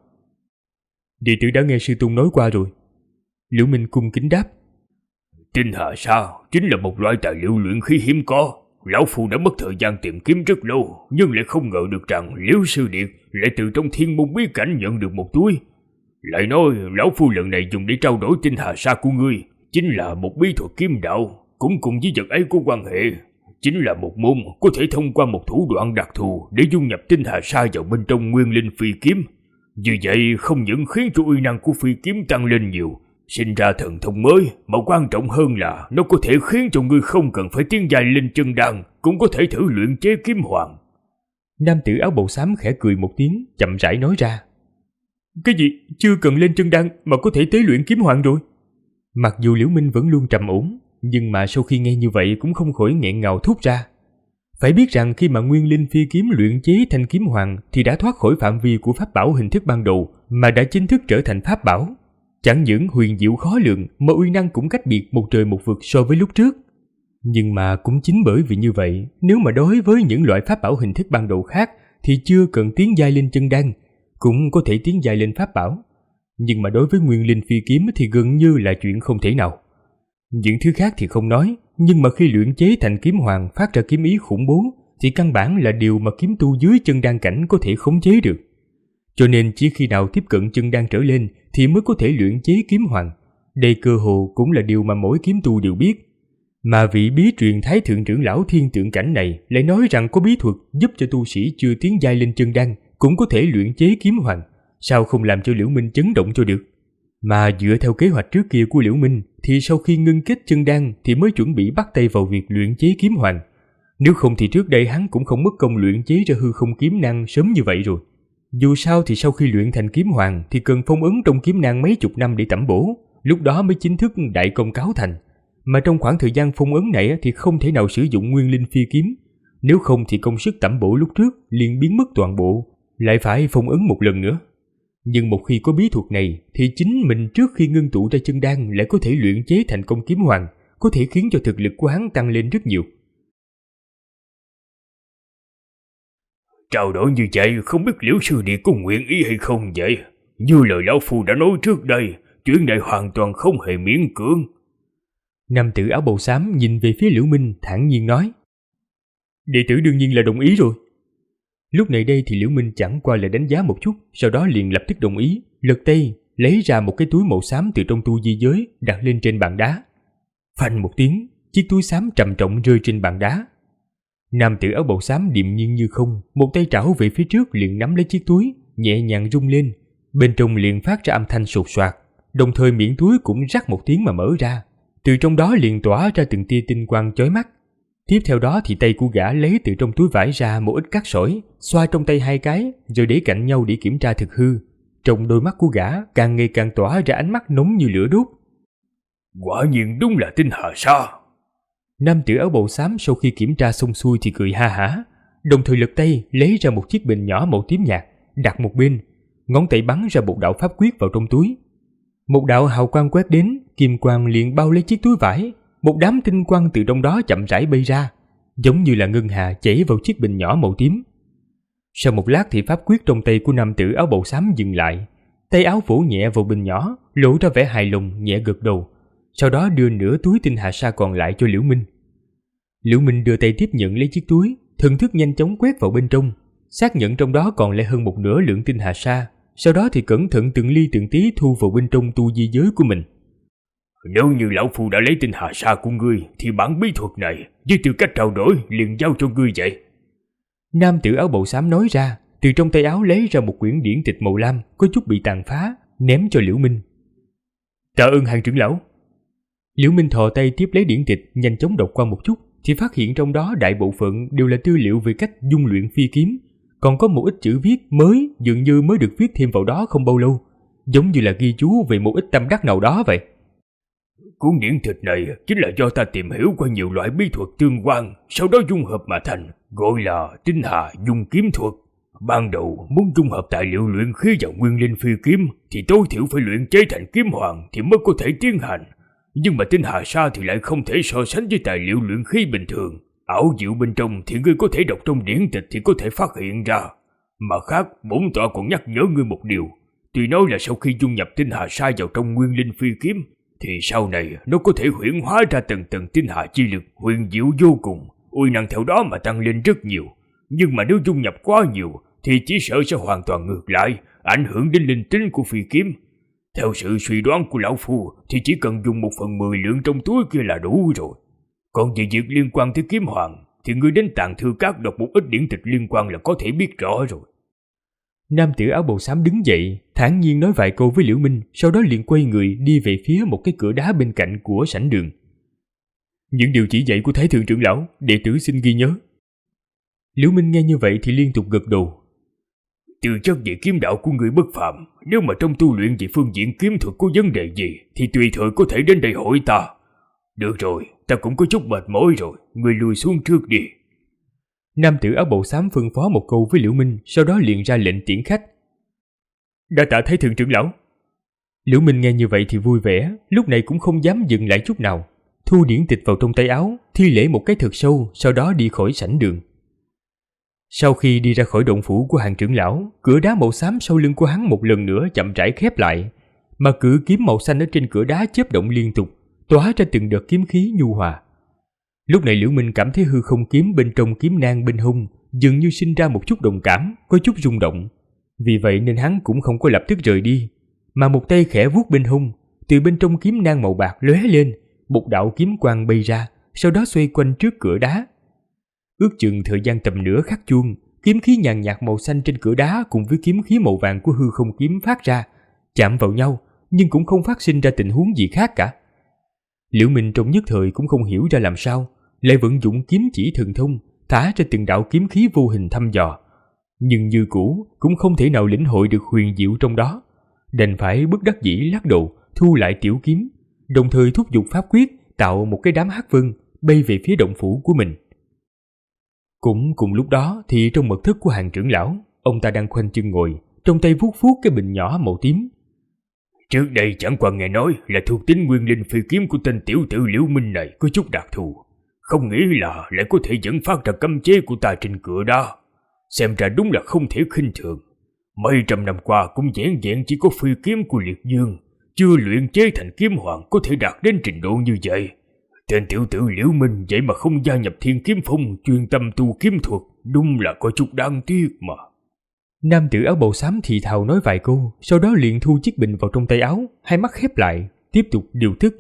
Đệ tử đã nghe sư tôn nói qua rồi. Liễu Minh cung kính đáp: Tinh hà sa chính là một loại tài liệu luyện khí hiếm có. Lão phu đã mất thời gian tìm kiếm rất lâu, nhưng lại không ngờ được rằng Liễu sư điệt lại từ trong thiên môn bí cảnh nhận được một túi. Lại nói lão phu lần này dùng để trao đổi tinh hà sa của ngươi chính là một bí thuật kiếm đạo, cũng cùng với vật ấy có quan hệ. Chính là một môn có thể thông qua một thủ đoạn đặc thù để dung nhập tinh hà sa vào bên trong nguyên linh phi kiếm. Như vậy không những khiến cho uy năng của phi kiếm tăng lên nhiều, sinh ra thần thông mới, mà quan trọng hơn là nó có thể khiến cho ngươi không cần phải tiến giai lên chân đan, cũng có thể thử luyện chế kiếm hoàng. Nam tử áo bào xám khẽ cười một tiếng, chậm rãi nói ra: Cái gì? Chưa cần lên chân đan mà có thể tế luyện kiếm hoàng rồi? Mặc dù Liễu Minh vẫn luôn trầm ổn, nhưng mà sau khi nghe như vậy cũng không khỏi nghẹn ngào thốt ra. Phải biết rằng khi mà nguyên linh phi kiếm luyện chế thành kiếm hoàng thì đã thoát khỏi phạm vi của pháp bảo hình thức ban đầu, mà đã chính thức trở thành pháp bảo. Chẳng những huyền diệu khó lường mà uy năng cũng cách biệt một trời một vực so với lúc trước. Nhưng mà cũng chính bởi vì như vậy, nếu mà đối với những loại pháp bảo hình thức ban đầu khác thì chưa cần tiến giai lên chân đan, cũng có thể tiến giai lên pháp bảo. Nhưng mà đối với nguyên linh phi kiếm thì gần như là chuyện không thể nào. Những thứ khác thì không nói, nhưng mà khi luyện chế thành kiếm hoàng phát ra kiếm ý khủng bố thì căn bản là điều mà kiếm tu dưới chân đan cảnh có thể khống chế được. Cho nên chỉ khi nào tiếp cận chân đan trở lên thì mới có thể luyện chế kiếm hoàng. Đây cơ hồ cũng là điều mà mỗi kiếm tu đều biết. Mà vị bí truyền thái thượng trưởng lão Thiên Tượng Cảnh này lại nói rằng có bí thuật giúp cho tu sĩ chưa tiến giai lên chân đan cũng có thể luyện chế kiếm hoàng, sao không làm cho Liễu Minh chấn động cho được. Mà dựa theo kế hoạch trước kia của Liễu Minh thì sau khi ngưng kết chân đan thì mới chuẩn bị bắt tay vào việc luyện chế kiếm hoàng. Nếu không thì trước đây hắn cũng không mất công luyện chế ra hư không kiếm năng sớm như vậy rồi. Dù sao thì sau khi luyện thành kiếm hoàng thì cần phong ấn trong kiếm năng mấy chục năm để tẩm bổ, lúc đó mới chính thức đại công cáo thành. Mà trong khoảng thời gian phong ấn này thì không thể nào sử dụng nguyên linh phi kiếm, nếu không thì công sức tẩm bổ lúc trước liền biến mất toàn bộ, lại phải phong ấn một lần nữa. Nhưng một khi có bí thuật này thì chính mình trước khi ngưng tụ ra chân đan lại có thể luyện chế thành công kiếm hoàng, có thể khiến cho thực lực của hắn tăng lên rất nhiều. Trao đổi như vậy không biết Liễu sư đệ có nguyện ý hay không vậy? Như lời lão phu đã nói trước đây, chuyện này hoàn toàn không hề miễn cưỡng. Nam tử áo bào xám nhìn về phía Liễu Minh thản nhiên nói: Đệ tử đương nhiên là đồng ý rồi. Lúc này đây thì Liễu Minh chẳng qua là đánh giá một chút, sau đó liền lập tức đồng ý, lật tay lấy ra một cái túi màu xám từ trong tu di giới đặt lên trên bàn đá. Phanh một tiếng, chiếc túi xám trầm trọng rơi trên bàn đá. Nam tử áo bào xám điềm nhiên như không, một tay trảo về phía trước liền nắm lấy chiếc túi, nhẹ nhàng rung lên, bên trong liền phát ra âm thanh sột soạt, đồng thời miệng túi cũng rắc một tiếng mà mở ra, từ trong đó liền tỏa ra từng tia tinh quang chói mắt. Tiếp theo đó thì tay của gã lấy từ trong túi vải ra một ít cát sỏi, xoa trong tay hai cái, rồi để cạnh nhau để kiểm tra thực hư. Trong đôi mắt của gã càng ngày càng tỏa ra ánh mắt nóng như lửa đốt. Quả nhiên đúng là tinh hà sa. Nam tử áo bào xám sau khi kiểm tra xong xuôi thì cười ha hả, đồng thời lật tay lấy ra một chiếc bình nhỏ màu tím nhạt, đặt một bên, ngón tay bắn ra một đạo pháp quyết vào trong túi. Một đạo hào quang quét đến, kim quang liền bao lấy chiếc túi vải, một đám tinh quang từ trong đó chậm rãi bay ra, giống như là ngân hà chảy vào chiếc bình nhỏ màu tím. Sau một lát thì pháp quyết trong tay của nam tử áo bào xám dừng lại, tay áo vỗ nhẹ vào bình nhỏ, lộ ra vẻ hài lòng, nhẹ gật đầu, sau đó đưa nửa túi tinh hà sa còn lại cho Liễu Minh. Liễu Minh đưa tay tiếp nhận lấy chiếc túi, thần thức nhanh chóng quét vào bên trong, xác nhận trong đó còn lại hơn một nửa lượng tinh hà sa, sau đó thì cẩn thận từng ly từng tí thu vào bên trong tu di giới của mình. Nếu như lão phu đã lấy tinh hà sa của ngươi thì bản bí thuật này với tư cách trao đổi liền giao cho ngươi vậy. Nam tử áo bào xám nói ra, từ trong tay áo lấy ra một quyển điển tịch màu lam có chút bị tàn phá, ném cho Liễu Minh. Tạ ơn Hàng trưởng lão. Liễu Minh thò tay tiếp lấy điển tịch, nhanh chóng đọc qua một chút thì phát hiện trong đó đại bộ phận đều là tư liệu về cách dung luyện phi kiếm, còn có một ít chữ viết mới dường như mới được viết thêm vào đó không bao lâu, giống như là ghi chú về một ít tâm đắc nào đó vậy. Cuốn điển tịch này chính là do ta tìm hiểu qua nhiều loại bí thuật tương quan, sau đó dung hợp mà thành, gọi là tinh hà dung kiếm thuật. Ban đầu muốn dung hợp tài liệu luyện khí và nguyên linh phi kiếm thì tối thiểu phải luyện chế thành kiếm hoàng thì mới có thể tiến hành. Nhưng mà tinh hà sa thì lại không thể so sánh với tài liệu luyện khí bình thường. Ảo diệu bên trong thì ngươi có thể đọc trong điển tịch thì có thể phát hiện ra. Mà khác, bổn tọa còn nhắc nhở ngươi một điều. Tuy nói là sau khi dung nhập tinh hà sa vào trong nguyên linh phi kiếm thì sau này nó có thể huyễn hóa ra từng tầng tinh hà chi lực huyền diệu vô cùng, uy năng theo đó mà tăng lên rất nhiều. Nhưng mà nếu dung nhập quá nhiều thì chỉ sợ sẽ hoàn toàn ngược lại, ảnh hưởng đến linh tính của phi kiếm. Theo sự suy đoán của lão phu thì chỉ cần dùng 1/10 lượng trong túi kia là đủ rồi. Còn về việc liên quan tới kiếm hoàng thì ngươi đến tàng thư các đọc một ít điển tịch liên quan là có thể biết rõ rồi. Nam tử áo bào xám đứng dậy, thản nhiên nói vài câu với Liễu Minh, sau đó liền quay người đi về phía một cái cửa đá bên cạnh của sảnh đường. Những điều chỉ dạy của Thái thượng trưởng lão, đệ tử xin ghi nhớ. Liễu Minh nghe như vậy thì liên tục gật đầu. Tư chất về kiếm đạo của người bất phàm, nếu mà trong tu luyện về phương diện kiếm thuật có vấn đề gì thì tùy thời có thể đến đây hỏi ta. Được rồi, ta cũng có chút mệt mỏi rồi, ngươi lùi xuống trước đi. Nam tử áo bào xám phân phó một câu với Liễu Minh, sau đó liền ra lệnh tiễn khách. Đa tạ Thái thượng trưởng lão. Liễu Minh nghe như vậy thì vui vẻ, lúc này cũng không dám dừng lại chút nào, thu điển tịch vào trong tay áo, thi lễ một cái thật sâu, sau đó đi khỏi sảnh đường. Sau khi đi ra khỏi động phủ của Hàng trưởng lão, cửa đá màu xám sau lưng của hắn một lần nữa chậm rãi khép lại, mà cự kiếm màu xanh ở trên cửa đá chớp động liên tục, tỏa ra từng đợt kiếm khí nhu hòa. Lúc này Liễu Minh cảm thấy hư không kiếm bên trong kiếm nang bên hông dường như sinh ra một chút đồng cảm, có chút rung động. Vì vậy nên hắn cũng không có lập tức rời đi, mà một tay khẽ vuốt bên hông, từ bên trong kiếm nang màu bạc lóe lên, một đạo kiếm quang bay ra, sau đó xoay quanh trước cửa đá. Ước chừng thời gian tầm nửa khắc chuông, kiếm khí nhàn nhạt màu xanh trên cửa đá cùng với kiếm khí màu vàng của hư không kiếm phát ra, chạm vào nhau nhưng cũng không phát sinh ra tình huống gì khác cả. Liễu Minh trong nhất thời cũng không hiểu ra làm sao, lại vận dụng kiếm chỉ thần thông, thả ra từng đạo kiếm khí vô hình thăm dò, nhưng như cũ cũng không thể nào lĩnh hội được huyền diệu trong đó, đành phải bất đắc dĩ lắc đầu, thu lại tiểu kiếm, đồng thời thúc giục pháp quyết tạo một cái đám hắc vân bay về phía động phủ của mình. Cũng cùng lúc đó thì trong mật thất của Hàng trưởng lão, ông ta đang khoanh chân ngồi, trong tay vuốt vuốt cái bình nhỏ màu tím. Trước đây chẳng qua nghe nói là thuộc tính nguyên linh phi kiếm của tên tiểu tử Liễu Minh này có chút đặc thù, không nghĩ là lại có thể dẫn phát ra cấm chế của ta trên cửa đó. Xem ra đúng là không thể khinh thường. Mấy trăm năm qua cũng vẻn vẹn chỉ có phi kiếm của Liệt Dương, chưa luyện chế thành kiếm hoàng có thể đạt đến trình độ như vậy. Tên tiểu tử Liễu Minh vậy mà không gia nhập Thiên Kiếm Phong chuyên tâm tu kiếm thuật, đúng là có chút đáng tiếc mà. Nam tử áo bào xám thì thào nói vài câu, sau đó liền thu chiếc bình vào trong tay áo, hai mắt khép lại, tiếp tục điều thức.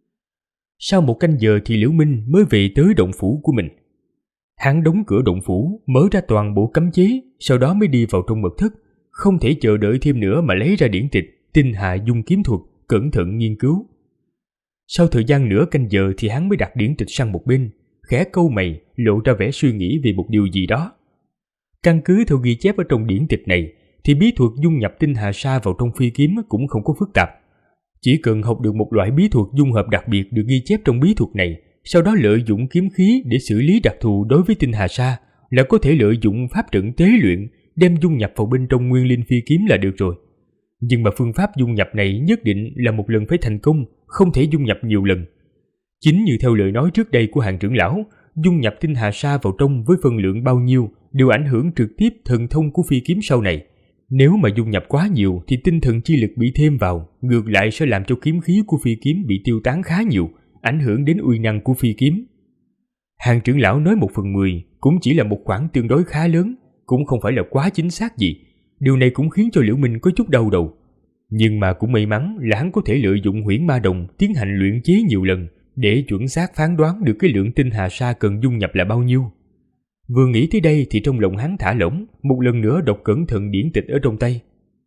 Sau một canh giờ thì Liễu Minh mới về tới động phủ của mình. Hắn đóng cửa động phủ, mở ra toàn bộ cấm chế, sau đó mới đi vào trong mật thất, không thể chờ đợi thêm nữa mà lấy ra điển tịch Tinh Hà Dung kiếm thuật, cẩn thận nghiên cứu. Sau thời gian nửa canh giờ thì hắn mới đặt điển tịch sang một bên, khẽ cau mày, lộ ra vẻ suy nghĩ về một điều gì đó. Căn cứ theo ghi chép ở trong điển tịch này thì bí thuật dung nhập tinh hà sa vào trong phi kiếm cũng không có phức tạp. Chỉ cần học được một loại bí thuật dung hợp đặc biệt được ghi chép trong bí thuật này, sau đó lợi dụng kiếm khí để xử lý đặc thù đối với tinh hà sa, là có thể lợi dụng pháp trận tế luyện đem dung nhập vào bên trong nguyên linh phi kiếm là được rồi. Nhưng mà phương pháp dung nhập này nhất định là một lần phải thành công, không thể dung nhập nhiều lần. Chính như theo lời nói trước đây của Hàng trưởng lão, dung nhập tinh hà sa vào trong với phân lượng bao nhiêu đều ảnh hưởng trực tiếp thần thông của phi kiếm sau này. Nếu mà dung nhập quá nhiều thì tinh thần chi lực bị thêm vào, ngược lại sẽ làm cho kiếm khí của phi kiếm bị tiêu tán khá nhiều, ảnh hưởng đến uy năng của phi kiếm. Hàng trưởng lão nói 1/10 cũng chỉ là một khoản tương đối khá lớn, cũng không phải là quá chính xác gì. Điều này cũng khiến cho Liễu Minh có chút đau đầu. Nhưng mà cũng may mắn là hắn có thể lợi dụng huyễn ma đồng tiến hành luyện chế nhiều lần để chuẩn xác phán đoán được cái lượng tinh hà sa cần dung nhập là bao nhiêu. Vừa nghĩ tới đây thì trong lòng hắn thả lỏng, một lần nữa đọc cẩn thận điển tịch ở trong tay.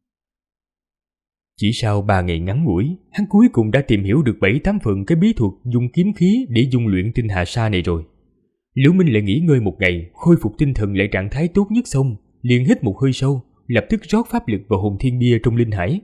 Chỉ sau 3 ngày ngắn ngủi, hắn cuối cùng đã tìm hiểu được 7-8 phần cái bí thuật dùng kiếm khí để dung luyện tinh hà sa này rồi. Liễu Minh lại nghỉ ngơi một ngày, khôi phục tinh thần lại trạng thái tốt nhất xong, liền hít một hơi sâu, lập tức rót pháp lực vào hồn thiên bia trong linh hải.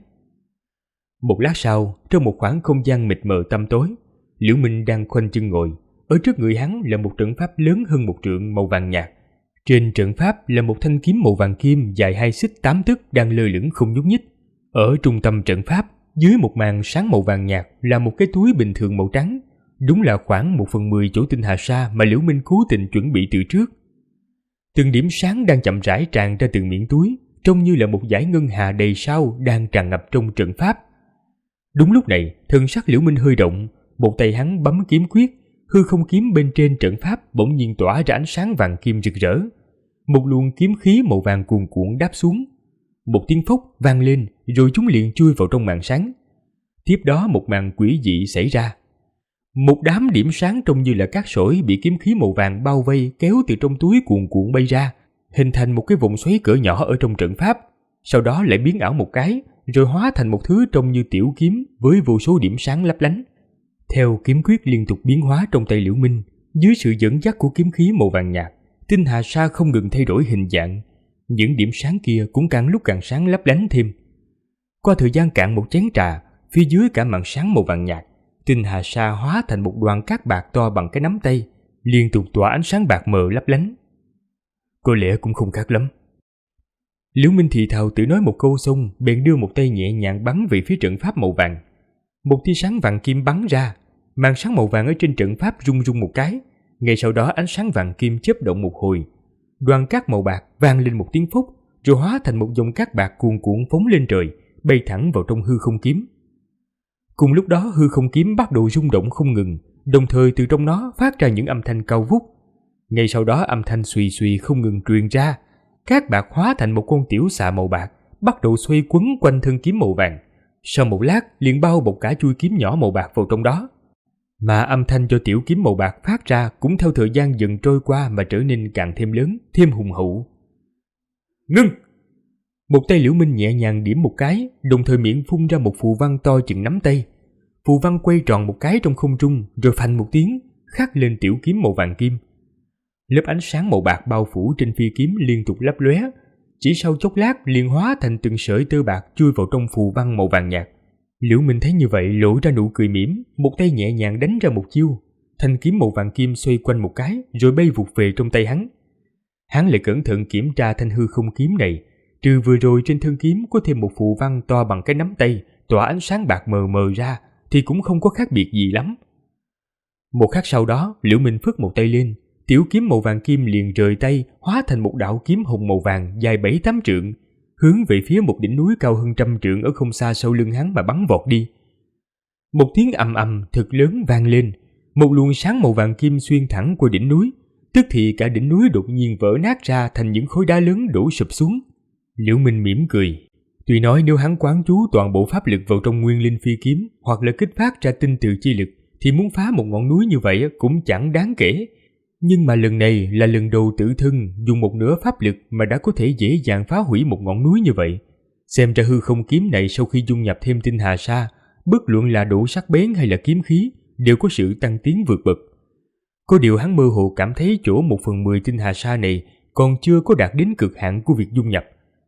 Một lát sau, trong một khoảng không gian mịt mờ tăm tối, Liễu Minh đang khoanh chân ngồi. Ở trước người hắn là một trận pháp lớn hơn 1 trượng màu vàng nhạt. Trên trận pháp là một thanh kiếm màu vàng kim dài 2 xích 8 tấc đang lơ lửng không nhúc nhích. Ở trung tâm trận pháp, dưới một màn sáng màu vàng nhạt là một cái túi bình thường màu trắng. Đúng là khoảng 1/10 chỗ tinh hà sa mà Liễu Minh cố tình chuẩn bị từ trước. Từng điểm sáng đang chậm rãi tràn ra từ miệng túi, trông như là một dải ngân hà đầy sao đang tràn ngập trong trận pháp. Đúng lúc này, thần sắc Liễu Minh hơi động, một tay hắn bấm kiếm quyết, hư không kiếm bên trên trận pháp bỗng nhiên tỏa ra ánh sáng vàng kim rực rỡ. Một luồng kiếm khí màu vàng cuồn cuộn đáp xuống. Một tiếng phốc vang lên, rồi chúng liền chui vào trong màn sáng. Tiếp đó một màn quỷ dị xảy ra. Một đám điểm sáng trông như là cát sỏi bị kiếm khí màu vàng bao vây kéo từ trong túi cuồn cuộn bay ra, hình thành một cái vòng xoáy cỡ nhỏ ở trong trận pháp. Sau đó lại biến ảo một cái, rồi hóa thành một thứ trông như tiểu kiếm với vô số điểm sáng lấp lánh. Theo kiếm quyết liên tục biến hóa trong tay Liễu Minh, dưới sự dẫn dắt của kiếm khí màu vàng nhạt, tinh hà sa không ngừng thay đổi hình dạng. Những điểm sáng kia cũng càng lúc càng sáng lấp lánh thêm. Qua thời gian cạn một chén trà, phía dưới cả màn sáng màu vàng nhạt, tinh hà sa hóa thành một đoàn cát bạc to bằng cái nắm tay, liên tục tỏa ánh sáng bạc mờ lấp lánh. Có lẽ cũng không khác lắm. Liễu Minh thì thào tự nói một câu xong, bèn đưa một tay nhẹ nhàng bắn về phía trận pháp màu vàng. Một tia sáng vàng kim bắn ra, màn sáng màu vàng ở trên trận pháp rung rung một cái. Ngay sau đó ánh sáng vàng kim chớp động một hồi, đoàn cát màu bạc vang lên một tiếng phốc, rồi hóa thành một dòng cát bạc cuồn cuộn phóng lên trời, bay thẳng vào trong hư không kiếm. Cùng lúc đó hư không kiếm bắt đầu rung động không ngừng, đồng thời từ trong nó phát ra những âm thanh cao vút. Ngay sau đó âm thanh xùy xùy không ngừng truyền ra, cát bạc hóa thành một con tiểu xà màu bạc, bắt đầu xoay quấn quanh thân kiếm màu vàng. Sau một lát liền bao bọc cả chuôi kiếm nhỏ màu bạc vào trong đó. Mà âm thanh do tiểu kiếm màu bạc phát ra cũng theo thời gian dần trôi qua mà trở nên càng thêm lớn, thêm hùng hậu. Ngưng! Một tay Liễu Minh nhẹ nhàng điểm một cái, đồng thời miệng phun ra một phù văn to chừng nắm tay. Phù văn quay tròn một cái trong không trung, rồi phành một tiếng, khắc lên tiểu kiếm màu vàng kim. Lớp ánh sáng màu bạc bao phủ trên phi kiếm liên tục lấp lóe, chỉ sau chốc lát liền hóa thành từng sợi tơ bạc chui vào trong phù văn màu vàng nhạt. Liễu Minh thấy như vậy lộ ra nụ cười mỉm, một tay nhẹ nhàng đánh ra một chiêu, thanh kiếm màu vàng kim xoay quanh một cái rồi bay vụt về trong tay hắn. Hắn lại cẩn thận kiểm tra thanh hư không kiếm này, trừ vừa rồi trên thân kiếm có thêm một phù văn to bằng cái nắm tay, tỏa ánh sáng bạc mờ mờ ra thì cũng không có khác biệt gì lắm. Một khắc sau đó, Liễu Minh phất một tay lên, tiểu kiếm màu vàng kim liền rời tay, hóa thành một đạo kiếm hồng màu vàng dài 7-8 trượng, hướng về phía một đỉnh núi cao hơn 100 trượng ở không xa sau lưng hắn mà bắn vọt đi. Một tiếng ầm ầm thật lớn vang lên, một luồng sáng màu vàng kim xuyên thẳng qua đỉnh núi, tức thì cả đỉnh núi đột nhiên vỡ nát ra thành những khối đá lớn đổ sụp xuống. Liễu Minh mỉm cười, tuy nói nếu hắn quán chú toàn bộ pháp lực vào trong nguyên linh phi kiếm hoặc là kích phát ra tinh từ chi lực thì muốn phá một ngọn núi như vậy cũng chẳng đáng kể. Nhưng mà lần này là lần đầu tự thân dùng một nửa pháp lực mà đã có thể dễ dàng phá hủy một ngọn núi như vậy. Xem ra hư không kiếm này sau khi dung nhập thêm tinh hà sa, bất luận là độ sắc bén hay là kiếm khí, đều có sự tăng tiến vượt bậc. Có điều hắn mơ hồ cảm thấy chỗ 1/10 tinh hà sa này còn chưa có đạt đến cực hạn của việc dung nhập.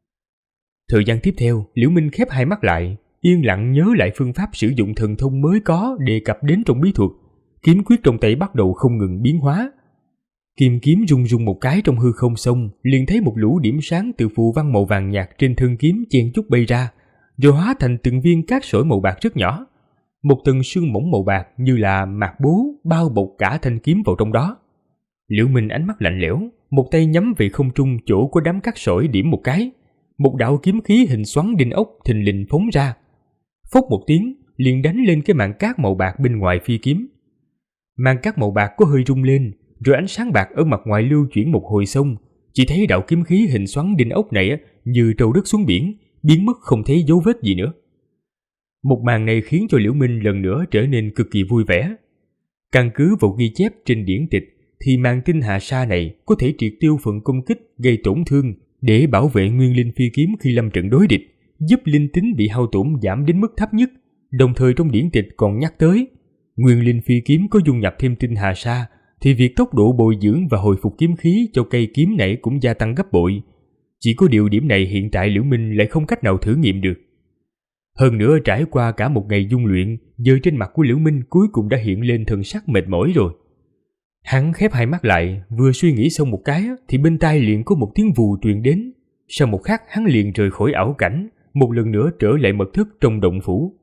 Thời gian tiếp theo, Liễu Minh khép hai mắt lại, yên lặng nhớ lại phương pháp sử dụng thần thông mới có đề cập đến trong bí thuật. Kiếm quyết trong tay bắt đầu không ngừng biến hóa. Kim kiếm rung rung một cái trong hư không xong, liền thấy một lũ điểm sáng từ phù văn màu vàng nhạt trên thân kiếm chen chúc bay ra, rồi hóa thành từng viên cát sỏi màu bạc rất nhỏ. Một tầng sương mỏng màu bạc như là mạc bố bao bọc cả thanh kiếm vào trong đó. Liễu Minh ánh mắt lạnh lẽo, một tay nhắm về không trung chỗ có đám cát sỏi điểm một cái. Một đạo kiếm khí hình xoắn đinh ốc thình lình phóng ra. Phốc một tiếng, liền đánh lên cái màn cát màu bạc bên ngoài phi kiếm. Màn cát màu bạc có hơi rung lên, rồi ánh sáng bạc ở mặt ngoài lưu chuyển một hồi xong, chỉ thấy đạo kiếm khí hình xoắn đinh ốc này như trâu đất xuống biển, biến mất không thấy dấu vết gì nữa. Một màn này khiến cho Liễu Minh lần nữa trở nên cực kỳ vui vẻ. Căn cứ vào ghi chép trên điển tịch thì màn tinh hà sa này có thể triệt tiêu phần công kích gây tổn thương để bảo vệ nguyên linh phi kiếm khi lâm trận đối địch, giúp linh tính bị hao tổn giảm đến mức thấp nhất. Đồng thời trong điển tịch còn nhắc tới, nguyên linh phi kiếm có dung nhập thêm tinh hà sa thì việc tốc độ bồi dưỡng và hồi phục kiếm khí cho cây kiếm này cũng gia tăng gấp bội. Chỉ có điều điểm này hiện tại Liễu Minh lại không cách nào thử nghiệm được. Hơn nữa trải qua cả một ngày dung luyện, giờ trên mặt của Liễu Minh cuối cùng đã hiện lên thần sắc mệt mỏi rồi. Hắn khép hai mắt lại, vừa suy nghĩ xong một cái thì bên tai liền có một tiếng vù truyền đến. Sau một khắc hắn liền rời khỏi ảo cảnh, một lần nữa trở lại mật thất trong động phủ.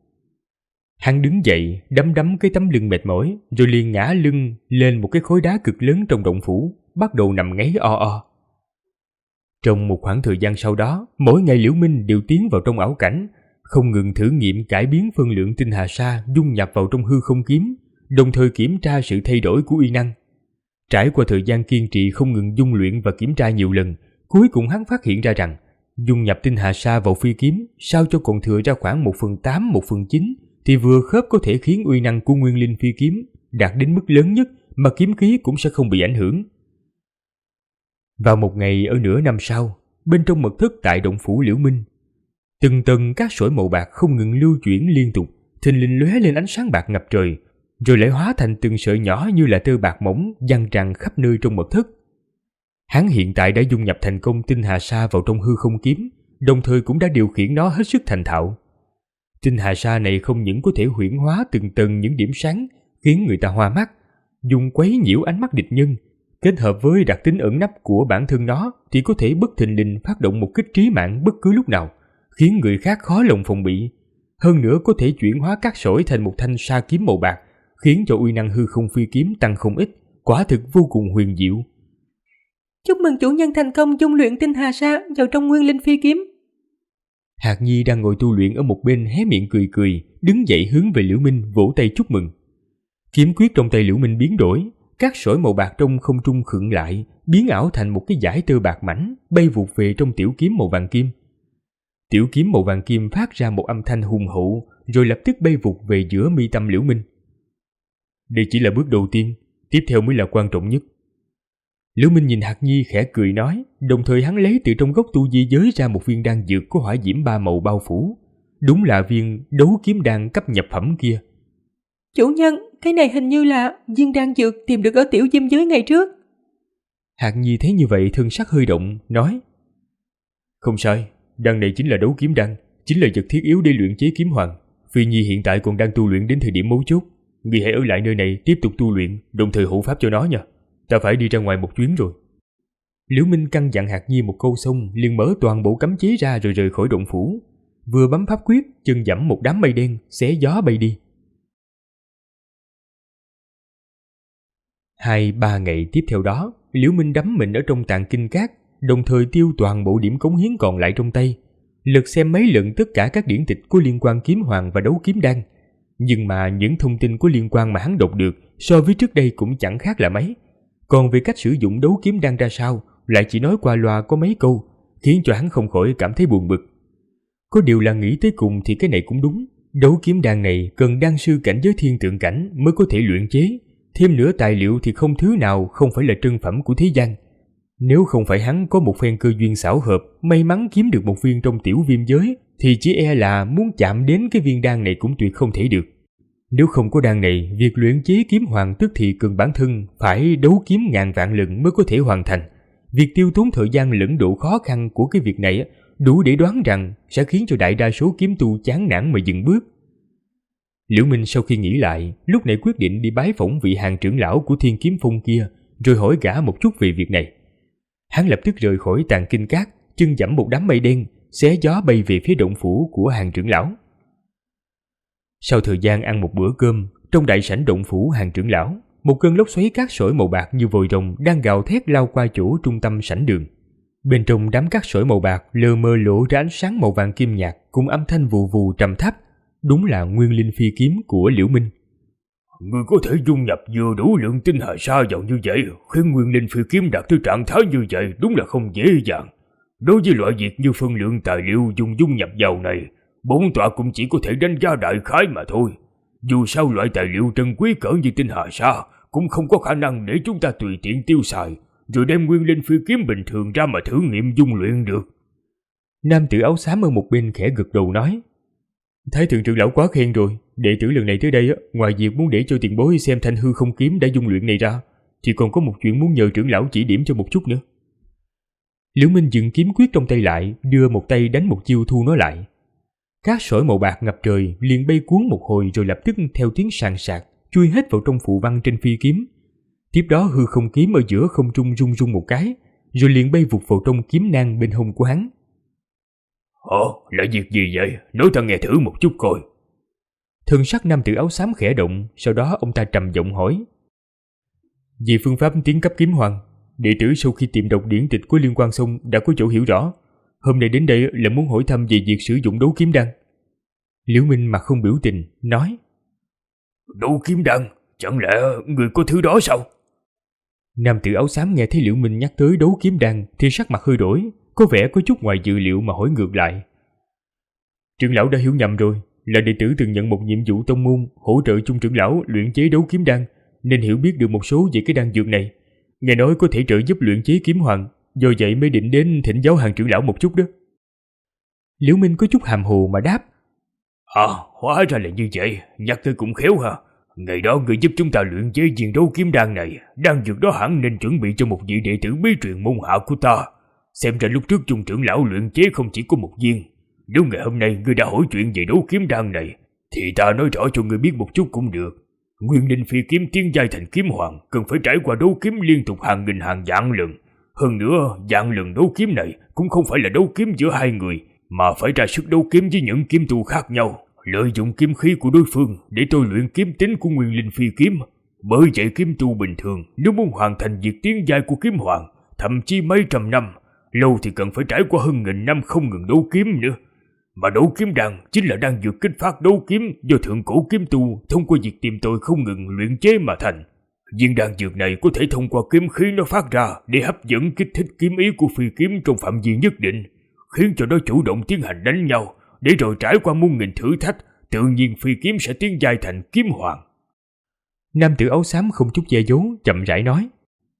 Hắn đứng dậy, đấm cái tấm lưng mệt mỏi, rồi liền ngã lưng lên một cái khối đá cực lớn trong động phủ, bắt đầu nằm ngáy o o. Trong một khoảng thời gian sau đó, mỗi ngày Liễu Minh đều tiến vào trong ảo cảnh, không ngừng thử nghiệm cải biến phân lượng tinh hà sa dung nhập vào trong hư không kiếm, đồng thời kiểm tra sự thay đổi của uy năng. Trải qua thời gian kiên trì không ngừng dung luyện và kiểm tra nhiều lần, cuối cùng hắn phát hiện ra rằng dung nhập tinh hà sa vào phi kiếm sao cho còn thừa ra khoảng 1/8, 1/9 thì vừa khớp có thể khiến uy năng của nguyên linh phi kiếm đạt đến mức lớn nhất mà kiếm khí cũng sẽ không bị ảnh hưởng. Vào một ngày ở nửa năm sau, bên trong mật thất tại động phủ Liễu Minh, từng tầng cát sỏi màu bạc không ngừng lưu chuyển liên tục, thình lình lóe lên ánh sáng bạc ngập trời, rồi lại hóa thành từng sợi nhỏ như là tơ bạc mỏng văng tràn khắp nơi trong mật thất. Hắn hiện tại đã dung nhập thành công tinh hà sa vào trong hư không kiếm, đồng thời cũng đã điều khiển nó hết sức thành thạo. Tinh hà sa này không những có thể huyễn hóa từng tầng những điểm sáng khiến người ta hoa mắt, dùng quấy nhiễu ánh mắt địch nhân, kết hợp với đặc tính ẩn nấp của bản thân nó thì có thể bất thình lình phát động một kích trí mạng bất cứ lúc nào, khiến người khác khó lòng phòng bị. Hơn nữa có thể chuyển hóa cát sỏi thành một thanh sa kiếm màu bạc, khiến cho uy năng hư không phi kiếm tăng không ít, quả thực vô cùng huyền diệu. Chúc mừng chủ nhân thành công dung luyện tinh hà sa vào trong nguyên linh phi kiếm. Hạc Nhi đang ngồi tu luyện ở một bên hé miệng cười cười, đứng dậy hướng về Liễu Minh vỗ tay chúc mừng. Kiếm quyết trong tay Liễu Minh biến đổi, cát sỏi màu bạc trong không trung khựng lại, biến ảo thành một cái dải tơ bạc mảnh bay vụt về trong tiểu kiếm màu vàng kim. Tiểu kiếm màu vàng kim phát ra một âm thanh hùng hậu, rồi lập tức bay vụt về giữa mi tâm Liễu Minh. Đây chỉ là bước đầu tiên, tiếp theo mới là quan trọng nhất. Liễu Minh nhìn Hạc Nhi khẽ cười nói, đồng thời hắn lấy từ trong gốc tu di giới ra một viên đan dược có hỏa diễm 3 màu bao phủ. Đúng là viên đấu kiếm đan cấp nhập phẩm kia. Chủ nhân, cái này hình như là viên đan dược tìm được ở tiểu diêm giới ngày trước. Hạc Nhi thấy như vậy thân sắc hơi động, nói: Không sai, đan này chính là đấu kiếm đan, chính là vật thiết yếu để luyện chế kiếm hoàng. Phi Nhi hiện tại còn đang tu luyện đến thời điểm mấu chốt, ngươi hãy ở lại nơi này tiếp tục tu luyện, đồng thời hộ pháp cho nó nha. Ta phải đi ra ngoài một chuyến rồi. Liễu Minh căn dặn Hạc Nhi một câu xong, liền mở toàn bộ cấm chế ra rồi rời khỏi động phủ. Vừa bấm pháp quyết, chân giẫm một đám mây đen, xé gió bay đi. 2-3 ngày tiếp theo đó, Liễu Minh đắm mình ở trong tàng kinh các, đồng thời tiêu toàn bộ điểm cống hiến còn lại trong tay, lật xem mấy lần tất cả các điển tịch có liên quan kiếm hoàng và đấu kiếm đan. Nhưng mà những thông tin có liên quan mà hắn đọc được so với trước đây cũng chẳng khác là mấy. Còn về cách sử dụng đấu kiếm đan ra sao, lại chỉ nói qua loa có mấy câu, khiến cho hắn không khỏi cảm thấy buồn bực. Có điều là nghĩ tới cùng thì cái này cũng đúng. Đấu kiếm đan này cần đan sư cảnh giới thiên tượng cảnh mới có thể luyện chế. Thêm nữa tài liệu thì không thứ nào không phải là trân phẩm của thế gian. Nếu không phải hắn có một phen cơ duyên xảo hợp, may mắn kiếm được một viên trong tiểu viêm giới, thì chỉ e là muốn chạm đến cái viên đan này cũng tuyệt không thể được. Nếu không có đan này, việc luyện chế kiếm hoàng tức thì cần bản thân phải đấu kiếm ngàn vạn lần mới có thể hoàn thành. Việc tiêu tốn thời gian lẫn độ khó khăn của cái việc này đủ để đoán rằng sẽ khiến cho đại đa số kiếm tu chán nản mà dừng bước. Liễu Minh sau khi nghĩ lại, lúc này quyết định đi bái phỏng vị hàng trưởng lão của Thiên Kiếm Phong kia, rồi hỏi gã một chút về việc này. Hắn lập tức rời khỏi tàng kinh các, chân giẫm một đám mây đen, xé gió bay về phía động phủ của hàng trưởng lão. Sau thời gian ăn một bữa cơm, trong đại sảnh động phủ hàng trưởng lão, một cơn lốc xoáy cát sỏi màu bạc như vòi rồng đang gào thét lao qua chỗ trung tâm sảnh đường. Bên trong đám cát sỏi màu bạc lờ mờ lộ ra ánh sáng màu vàng kim nhạt cùng âm thanh vù vù trầm thấp. Đúng là nguyên linh phi kiếm của Liễu Minh. Ngươi có thể dung nhập vừa đủ lượng tinh hà sa vào như vậy, khiến nguyên linh phi kiếm đạt tới trạng thái như vậy đúng là không dễ dàng. Đối với loại việc như phân lượng tài liệu dung nhập vào này, bổn tọa cũng chỉ có thể đánh giá đại khái mà thôi. Dù sao loại tài liệu trân quý cỡ như tinh hà sa cũng không có khả năng để chúng ta tùy tiện tiêu xài, rồi đem nguyên linh phi kiếm bình thường ra mà thử nghiệm dung luyện được. Nam tử áo xám ở một bên khẽ gật đầu nói: Thái thượng trưởng lão quá khen rồi, đệ tử lần này tới đây ngoài việc muốn để cho tiền bối xem thanh hư không kiếm đã dung luyện này ra, thì còn có một chuyện muốn nhờ trưởng lão chỉ điểm cho một chút nữa. Liễu Minh dừng kiếm quyết trong tay lại, đưa một tay đánh một chiêu thu nó lại. Cát sỏi màu bạc ngập trời liền bay cuốn một hồi rồi lập tức theo tiếng sàn sạc chui hết vào trong phù văn trên phi kiếm. Tiếp đó hư không kiếm ở giữa không trung rung rung một cái, rồi liền bay vụt vào trong kiếm nang bên hông của hắn. Là việc gì vậy? Nói ta nghe thử một chút coi. Thân sắc nam tử áo xám khẽ động, sau đó ông ta trầm giọng hỏi: Về phương pháp tiến cấp kiếm hoàng, đệ tử sau khi tìm đọc điển tịch của Liên Quan xong đã có chỗ hiểu rõ. Hôm nay đến đây là muốn hỏi thăm về việc sử dụng đấu kiếm đan. Liễu Minh mặt không biểu tình, nói: Đấu kiếm đan? Chẳng lẽ người có thứ đó sao? Nam tử áo xám nghe thấy Liễu Minh nhắc tới đấu kiếm đan thì sắc mặt hơi đổi, có vẻ có chút ngoài dự liệu mà hỏi ngược lại: Trưởng lão đã hiểu nhầm rồi, là đệ tử từng nhận một nhiệm vụ tông môn hỗ trợ chung trưởng lão luyện chế đấu kiếm đan, nên hiểu biết được một số về cái đan dược này. Nghe nói có thể trợ giúp luyện chế kiếm hoàng, do vậy mới định đến thỉnh giáo hàng trưởng lão một chút đó. Liễu Minh có chút hàm hồ mà đáp: Hóa ra là như vậy, nhắc tới cũng khéo ha. Ngày đó người giúp chúng ta luyện chế viên đấu kiếm đan này, đan dược đó hẳn nên chuẩn bị cho một vị đệ tử bí truyền môn hạ của ta. Xem ra lúc trước chung trưởng lão luyện chế không chỉ có một viên. Nếu ngày hôm nay ngươi đã hỏi chuyện về đấu kiếm đan này, thì ta nói rõ cho ngươi biết một chút cũng được. Nguyên linh phi kiếm tiến giai thành kiếm hoàng cần phải trải qua đấu kiếm liên tục hàng nghìn hàng vạn lần. Hơn nữa, vạn lần đấu kiếm này cũng không phải là đấu kiếm giữa hai người, mà phải ra sức đấu kiếm với những kiếm tu khác nhau, lợi dụng kiếm khí của đối phương để tôi luyện kiếm tính của nguyên linh phi kiếm. Bởi vậy kiếm tu bình thường nếu muốn hoàn thành việc tiến giai của kiếm hoàng, thậm chí mấy trăm năm, lâu thì cần phải trải qua hơn nghìn năm không ngừng đấu kiếm nữa. Mà đấu kiếm đan chính là đan dược kích phát đấu kiếm do thượng cổ kiếm tu thông qua việc tìm tòi không ngừng luyện chế mà thành. Viên đan dược này có thể thông qua kiếm khí nó phát ra để hấp dẫn kích thích kiếm ý của phi kiếm trong phạm vi nhất định, khiến cho nó chủ động tiến hành đánh nhau, để rồi trải qua muôn nghìn thử thách, tự nhiên phi kiếm sẽ tiến giai thành kiếm hoàng. Nam tử áo xám không chút che giấu, chậm rãi nói: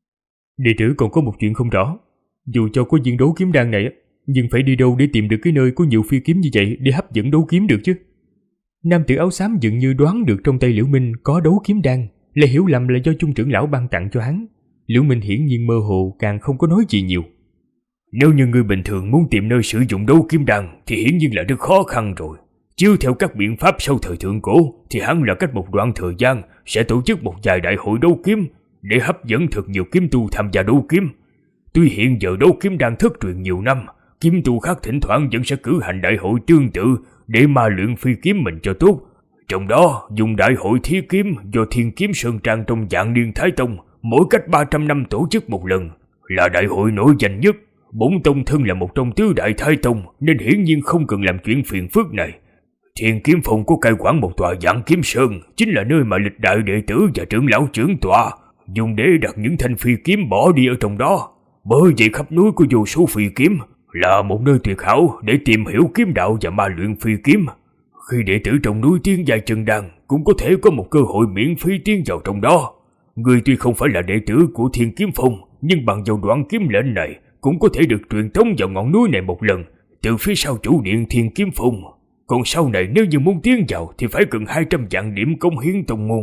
Đệ tử còn có một chuyện không rõ. Dù cho có viên đấu kiếm đan này, nhưng phải đi đâu để tìm được cái nơi có nhiều phi kiếm như vậy để hấp dẫn đấu kiếm được chứ? Nam tử áo xám dường như đoán được trong tay Liễu Minh có đấu kiếm đan, lại hiểu lầm là do Chung trưởng lão ban tặng cho hắn. Liễu Minh hiển nhiên mơ hồ, càng không có nói gì nhiều. Nếu như người bình thường muốn tìm nơi sử dụng đấu kiếm đan thì hiển nhiên là rất khó khăn rồi. Chiếu theo các biện pháp sau thời thượng cổ thì hẳn là cách một đoạn thời gian sẽ tổ chức một vài đại hội đấu kiếm để hấp dẫn thật nhiều kiếm tu tham gia đấu kiếm. Tuy hiện giờ đấu kiếm đan thất truyền nhiều năm, kiếm tu khác thỉnh thoảng vẫn sẽ cử hành đại hội tương tự để ma luyện phi kiếm mình cho tốt. Trong đó dùng đại hội thí kiếm do Thiên Kiếm Sơn Trang trong Vạn Niên Thái Tông mỗi cách 300 năm tổ chức một lần, là đại hội nổi danh nhất. Bổn tông thân là một trong tứ đại Thái Tông nên hiển nhiên không cần làm chuyện phiền phức này. Thiên Kiếm Phong có cai quản một tòa Vạn Kiếm Sơn, chính là nơi mà lịch đại đệ tử và trưởng lão trưởng tọa dùng để đặt những thanh phi kiếm bỏ đi ở trong đó. Bởi vậy khắp núi có vô số phi kiếm, là một nơi tuyệt hảo để tìm hiểu kiếm đạo và ma luyện phi kiếm. Khi đệ tử trong núi tiến giai chân đan cũng có thể có một cơ hội miễn phí tiến vào trong đó. Người tuy không phải là đệ tử của Thiên Kiếm Phong, nhưng bằng vào đoạn kiếm lệnh này cũng có thể được truyền tống vào ngọn núi này một lần từ phía sau chủ điện Thiên Kiếm Phong. Còn sau này nếu như muốn tiến vào thì phải cần 200 vạn điểm cống hiến tông môn.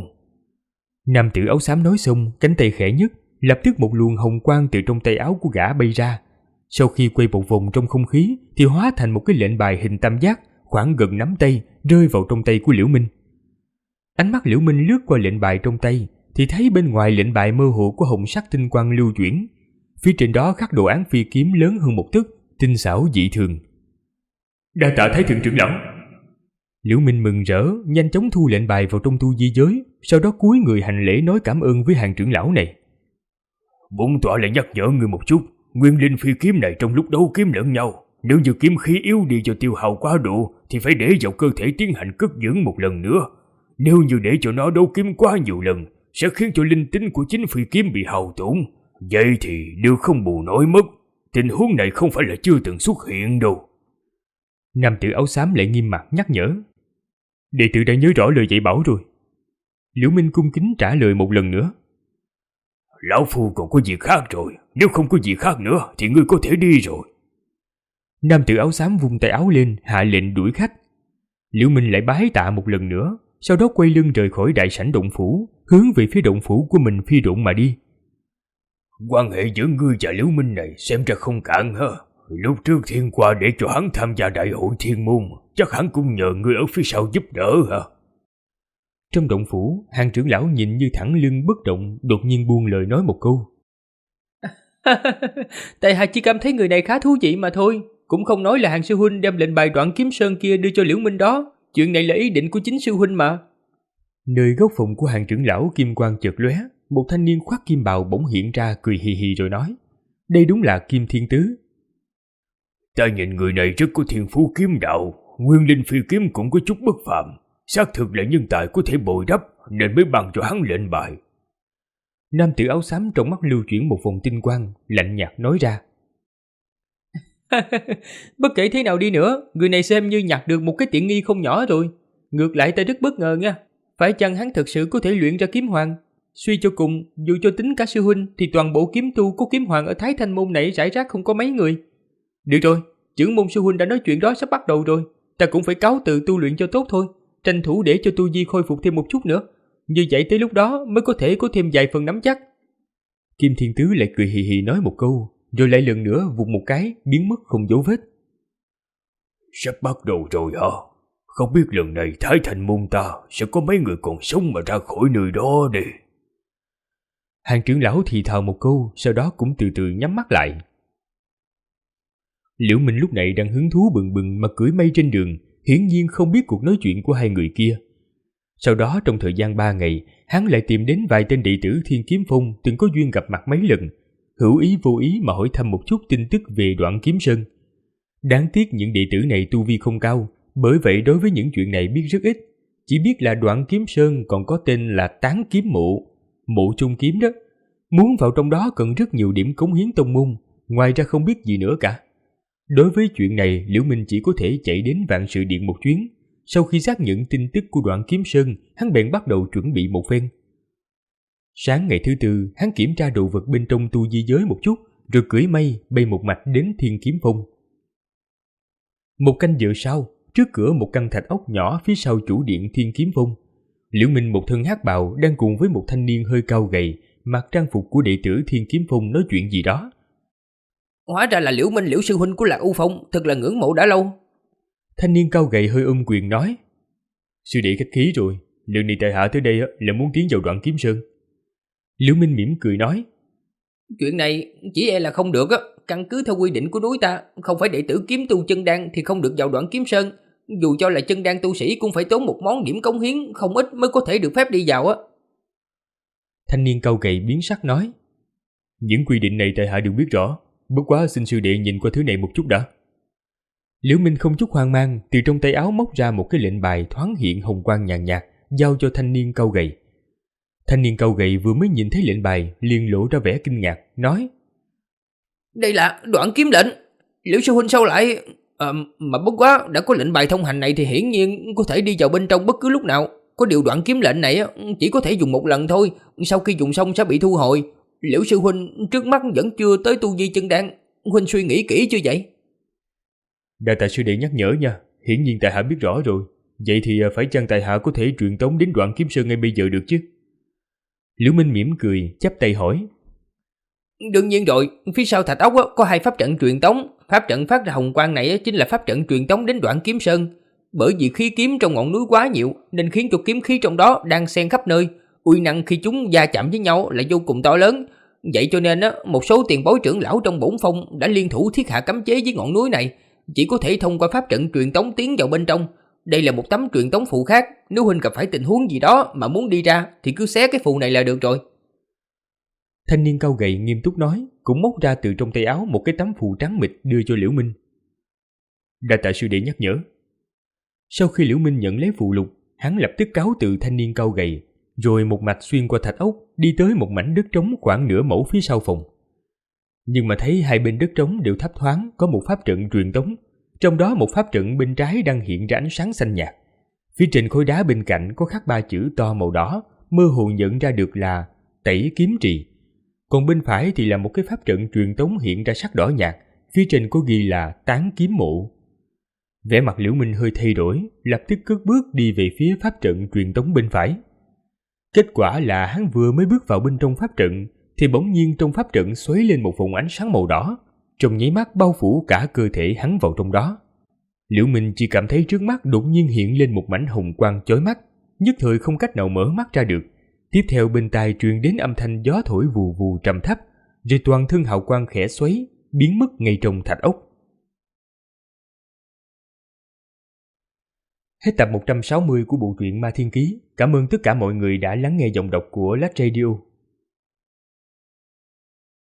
Nam tử áo xám nói xong, cánh tay khẽ nhấc, lập tức một luồng hồng quang từ trong tay áo của gã bay ra. Sau khi quay một vòng trong không khí thì hóa thành một cái lệnh bài hình tam giác khoảng gần nắm tay, rơi vào trong tay của Liễu Minh. Ánh mắt Liễu Minh lướt qua lệnh bài trong tay thì thấy bên ngoài lệnh bài mơ hồ có hồng sắc tinh quang lưu chuyển. Phía trên đó khắc đồ án phi kiếm lớn hơn một tấc, tinh xảo dị thường. Đa tạ Thái thượng trưởng lão. Liễu Minh mừng rỡ, nhanh chóng thu lệnh bài vào trong tu di giới, sau đó cúi người hành lễ nói cảm ơn với hàng trưởng lão này. Bổn tọa lại nhắc nhở người một chút, nguyên linh phi kiếm này trong lúc đấu kiếm lẫn nhau, nếu như kiếm khí yếu đi do tiêu hao quá độ thì phải để vào cơ thể tiến hành cất dưỡng một lần nữa. Nếu như để cho nó đấu kiếm quá nhiều lần sẽ khiến cho linh tính của chính phi kiếm bị hao tổn. Vậy thì đều không bù nổi mất. Tình huống này không phải là chưa từng xuất hiện đâu. Nam tử áo xám lại nghiêm mặt nhắc nhở. Đệ tử đã nhớ rõ lời dạy bảo rồi. Liễu Minh cung kính trả lời một lần nữa. Lão phu còn có gì khác rồi, nếu không có gì khác nữa thì ngươi có thể đi rồi. Nam tử áo xám vung tay áo lên, hạ lệnh đuổi khách. Liễu Minh lại bái tạ một lần nữa, sau đó quay lưng rời khỏi đại sảnh động phủ, hướng về phía động phủ của mình phi độn mà đi. Quan hệ giữa ngươi và Liễu Minh này xem ra không cạn ha. Lúc trước thiên qua để cho hắn tham gia đại hội thiên môn, chắc hắn cũng nhờ ngươi ở phía sau giúp đỡ hả? Trong động phủ, hàng trưởng lão nhìn như thẳng lưng bất động, đột nhiên buông lời nói một câu. Tại hạ chỉ cảm thấy người này khá thú vị mà thôi. Cũng không nói là hàng sư huynh đem lệnh bài Đoạn Kiếm Sơn kia đưa cho Liễu Minh đó. Chuyện này là ý định của chính sư huynh mà. Nơi góc phòng của hàng trưởng lão kim quang chợt lóe, một thanh niên khoác kim bào bỗng hiện ra cười hì hì rồi nói. Đây đúng là Kim Thiên Tứ. Ta nhìn người này rất có thiên phú kiếm đạo, nguyên linh phi kiếm cũng có chút bất phàm, xác thực là nhân tài có thể bồi đắp nên mới bằng cho hắn lệnh bài. Nam tử áo xám trong mắt lưu chuyển một vòng tinh quang, lạnh nhạt nói ra. Bất kể thế nào đi nữa, người này xem như nhặt được một cái tiện nghi không nhỏ rồi. Ngược lại ta rất bất ngờ nha. Phải chăng hắn thực sự có thể luyện ra kiếm hoàng? Suy cho cùng, dù cho tính cả sư huynh thì toàn bộ kiếm tu có kiếm hoàng ở Thái Thanh Môn này rải rác không có mấy người. Được rồi, trưởng môn sư huynh đã nói chuyện đó sắp bắt đầu rồi. Ta cũng phải cáo từ tu luyện cho tốt thôi. Tranh thủ để cho tu vi khôi phục thêm một chút nữa. Như vậy tới lúc đó mới có thể có thêm vài phần nắm chắc. Kim Thiên Tứ lại cười hì hì nói một câu, rồi lại lần nữa vụt một cái, biến mất không dấu vết. Sắp bắt đầu rồi hả? Không biết lần này Thái Thanh Môn ta sẽ có mấy người còn sống mà ra khỏi nơi đó đi. Hàng trưởng lão thì thào một câu, sau đó cũng từ từ nhắm mắt lại. Liễu Minh lúc này đang hứng thú bừng bừng mà cưỡi mây trên đường, hiển nhiên không biết cuộc nói chuyện của hai người kia. Sau đó trong thời gian 3 ngày, hắn lại tìm đến vài tên đệ tử Thiên Kiếm Phong từng có duyên gặp mặt mấy lần, hữu ý vô ý mà hỏi thăm một chút tin tức về Đoạn Kiếm Sơn. Đáng tiếc những đệ tử này tu vi không cao, bởi vậy đối với những chuyện này biết rất ít, chỉ biết là Đoạn Kiếm Sơn còn có tên là Tán Kiếm Mộ, mộ trung kiếm đó. Muốn vào trong đó cần rất nhiều điểm cống hiến tông môn, ngoài ra không biết gì nữa cả. Đối với chuyện này, Liễu Minh chỉ có thể chạy đến Vạn Sự Điện một chuyến. Sau khi xác nhận tin tức của Đoạn Kiếm Sơn, hắn bèn bắt đầu chuẩn bị một phen. Sáng ngày thứ tư, hắn kiểm tra đồ vật bên trong tu di giới một chút, rồi cưỡi mây bay một mạch đến Thiên Kiếm Phong. Một canh giờ sau, trước cửa một căn thạch ốc nhỏ phía sau chủ điện Thiên Kiếm Phong, Liễu Minh một thân hắc bào đang cùng với một thanh niên hơi cao gầy, mặc trang phục của đệ tử Thiên Kiếm Phong nói chuyện gì đó. Hóa ra là Liễu Minh, Liễu sư huynh của Lạc U Phong, thật là ngưỡng mộ đã lâu. Thanh niên cao gầy hơi quyền nói. Sư đệ khách khí rồi, lần này tại hạ tới đây là muốn tiến vào Đoạn Kiếm Sơn. Liễu Minh mỉm cười nói. Chuyện này chỉ e là không được á, căn cứ theo quy định của núi ta, không phải đệ tử kiếm tu chân đan thì không được vào Đoạn Kiếm Sơn. Dù cho là chân đan tu sĩ cũng phải tốn một món điểm cống hiến không ít mới có thể được phép đi vào á. Thanh niên cao gầy biến sắc nói. Những quy định này tại hạ đều biết rõ, bất quá xin sư đệ nhìn qua thứ này một chút đã. Liễu Minh không chút hoang mang, từ trong tay áo móc ra một cái lệnh bài thoáng hiện hồng quang nhàn nhạt, giao cho thanh niên cao gầy. Thanh niên cao gầy vừa mới nhìn thấy lệnh bài, liền lộ ra vẻ kinh ngạc, nói: Đây là Đoạn Kiếm lệnh, Liễu sư huynh sao lại... mà bất quá đã có lệnh bài thông hành này thì hiển nhiên có thể đi vào bên trong bất cứ lúc nào. Có điều Đoạn Kiếm lệnh này chỉ có thể dùng một lần thôi, sau khi dùng xong sẽ bị thu hồi. Liễu sư huynh trước mắt vẫn chưa tới tu vi chân đan, huynh suy nghĩ kỹ chưa vậy? Đa tạ sư đệ nhắc nhở nha, hiển nhiên tại hạ biết rõ rồi. Vậy thì phải chăng tại hạ có thể truyền tống đến Đoạn Kiếm Sơn ngay bây giờ được chứ? Liễu Minh mỉm cười, chắp tay hỏi. Đương nhiên rồi, phía sau thạch ốc có 2 pháp trận truyền tống. Pháp trận phát ra hồng quang này chính là pháp trận truyền tống đến Đoạn Kiếm Sơn. Bởi vì khí kiếm trong ngọn núi quá nhiều, nên khiến cho kiếm khí trong đó đang xen khắp nơi. Uy năng khi chúng va chạm với nhau là vô cùng to lớn. Vậy cho nên một số tiền bối trưởng lão trong bổn phong đã liên thủ thiết hạ cấm chế với ngọn núi này, chỉ có thể thông qua pháp trận truyền tống tiến vào bên trong. Đây là một tấm truyền tống phù khác, nếu huynh gặp phải tình huống gì đó mà muốn đi ra thì cứ xé cái phù này là được rồi. Thanh niên cao gầy nghiêm túc nói, cũng móc ra từ trong tay áo một cái tấm phù trắng mịt đưa cho Liễu Minh. Đa tạ sư đệ nhắc nhở. Sau khi Liễu Minh nhận lấy phù lục, hắn lập tức cáo từ thanh niên cao gầy, rồi một mạch xuyên qua thạch ốc, đi tới một mảnh đất trống khoảng nửa mẫu phía sau phòng. Nhưng mà thấy hai bên đất trống đều thấp thoáng có một pháp trận truyền tống, trong đó một pháp trận bên trái đang hiện ra ánh sáng xanh nhạt. Phía trên khối đá bên cạnh có khắc 3 chữ to màu đỏ, mơ hồ nhận ra được là Tẩy Kiếm Trì. Còn bên phải thì là một cái pháp trận truyền tống hiện ra sắc đỏ nhạt, phía trên có ghi là Tán Kiếm Mộ. Vẻ mặt Liễu Minh hơi thay đổi, lập tức cất bước đi về phía pháp trận truyền tống bên phải. Kết quả là hắn vừa mới bước vào bên trong pháp trận thì bỗng nhiên trong pháp trận xoáy lên một vùng ánh sáng màu đỏ, trong nháy mắt bao phủ cả cơ thể hắn vào trong đó. Liễu Minh chỉ cảm thấy trước mắt đột nhiên hiện lên một mảnh hồng quang chói mắt, nhất thời không cách nào mở mắt ra được. Tiếp theo bên tai truyền đến âm thanh gió thổi vù vù trầm thấp, rồi toàn thân hào quang khẽ xoáy, biến mất ngay trong thạch ốc. Hết tập 160 của bộ truyện Ma Thiên Ký. Cảm ơn tất cả mọi người đã lắng nghe giọng đọc của Lách Radio.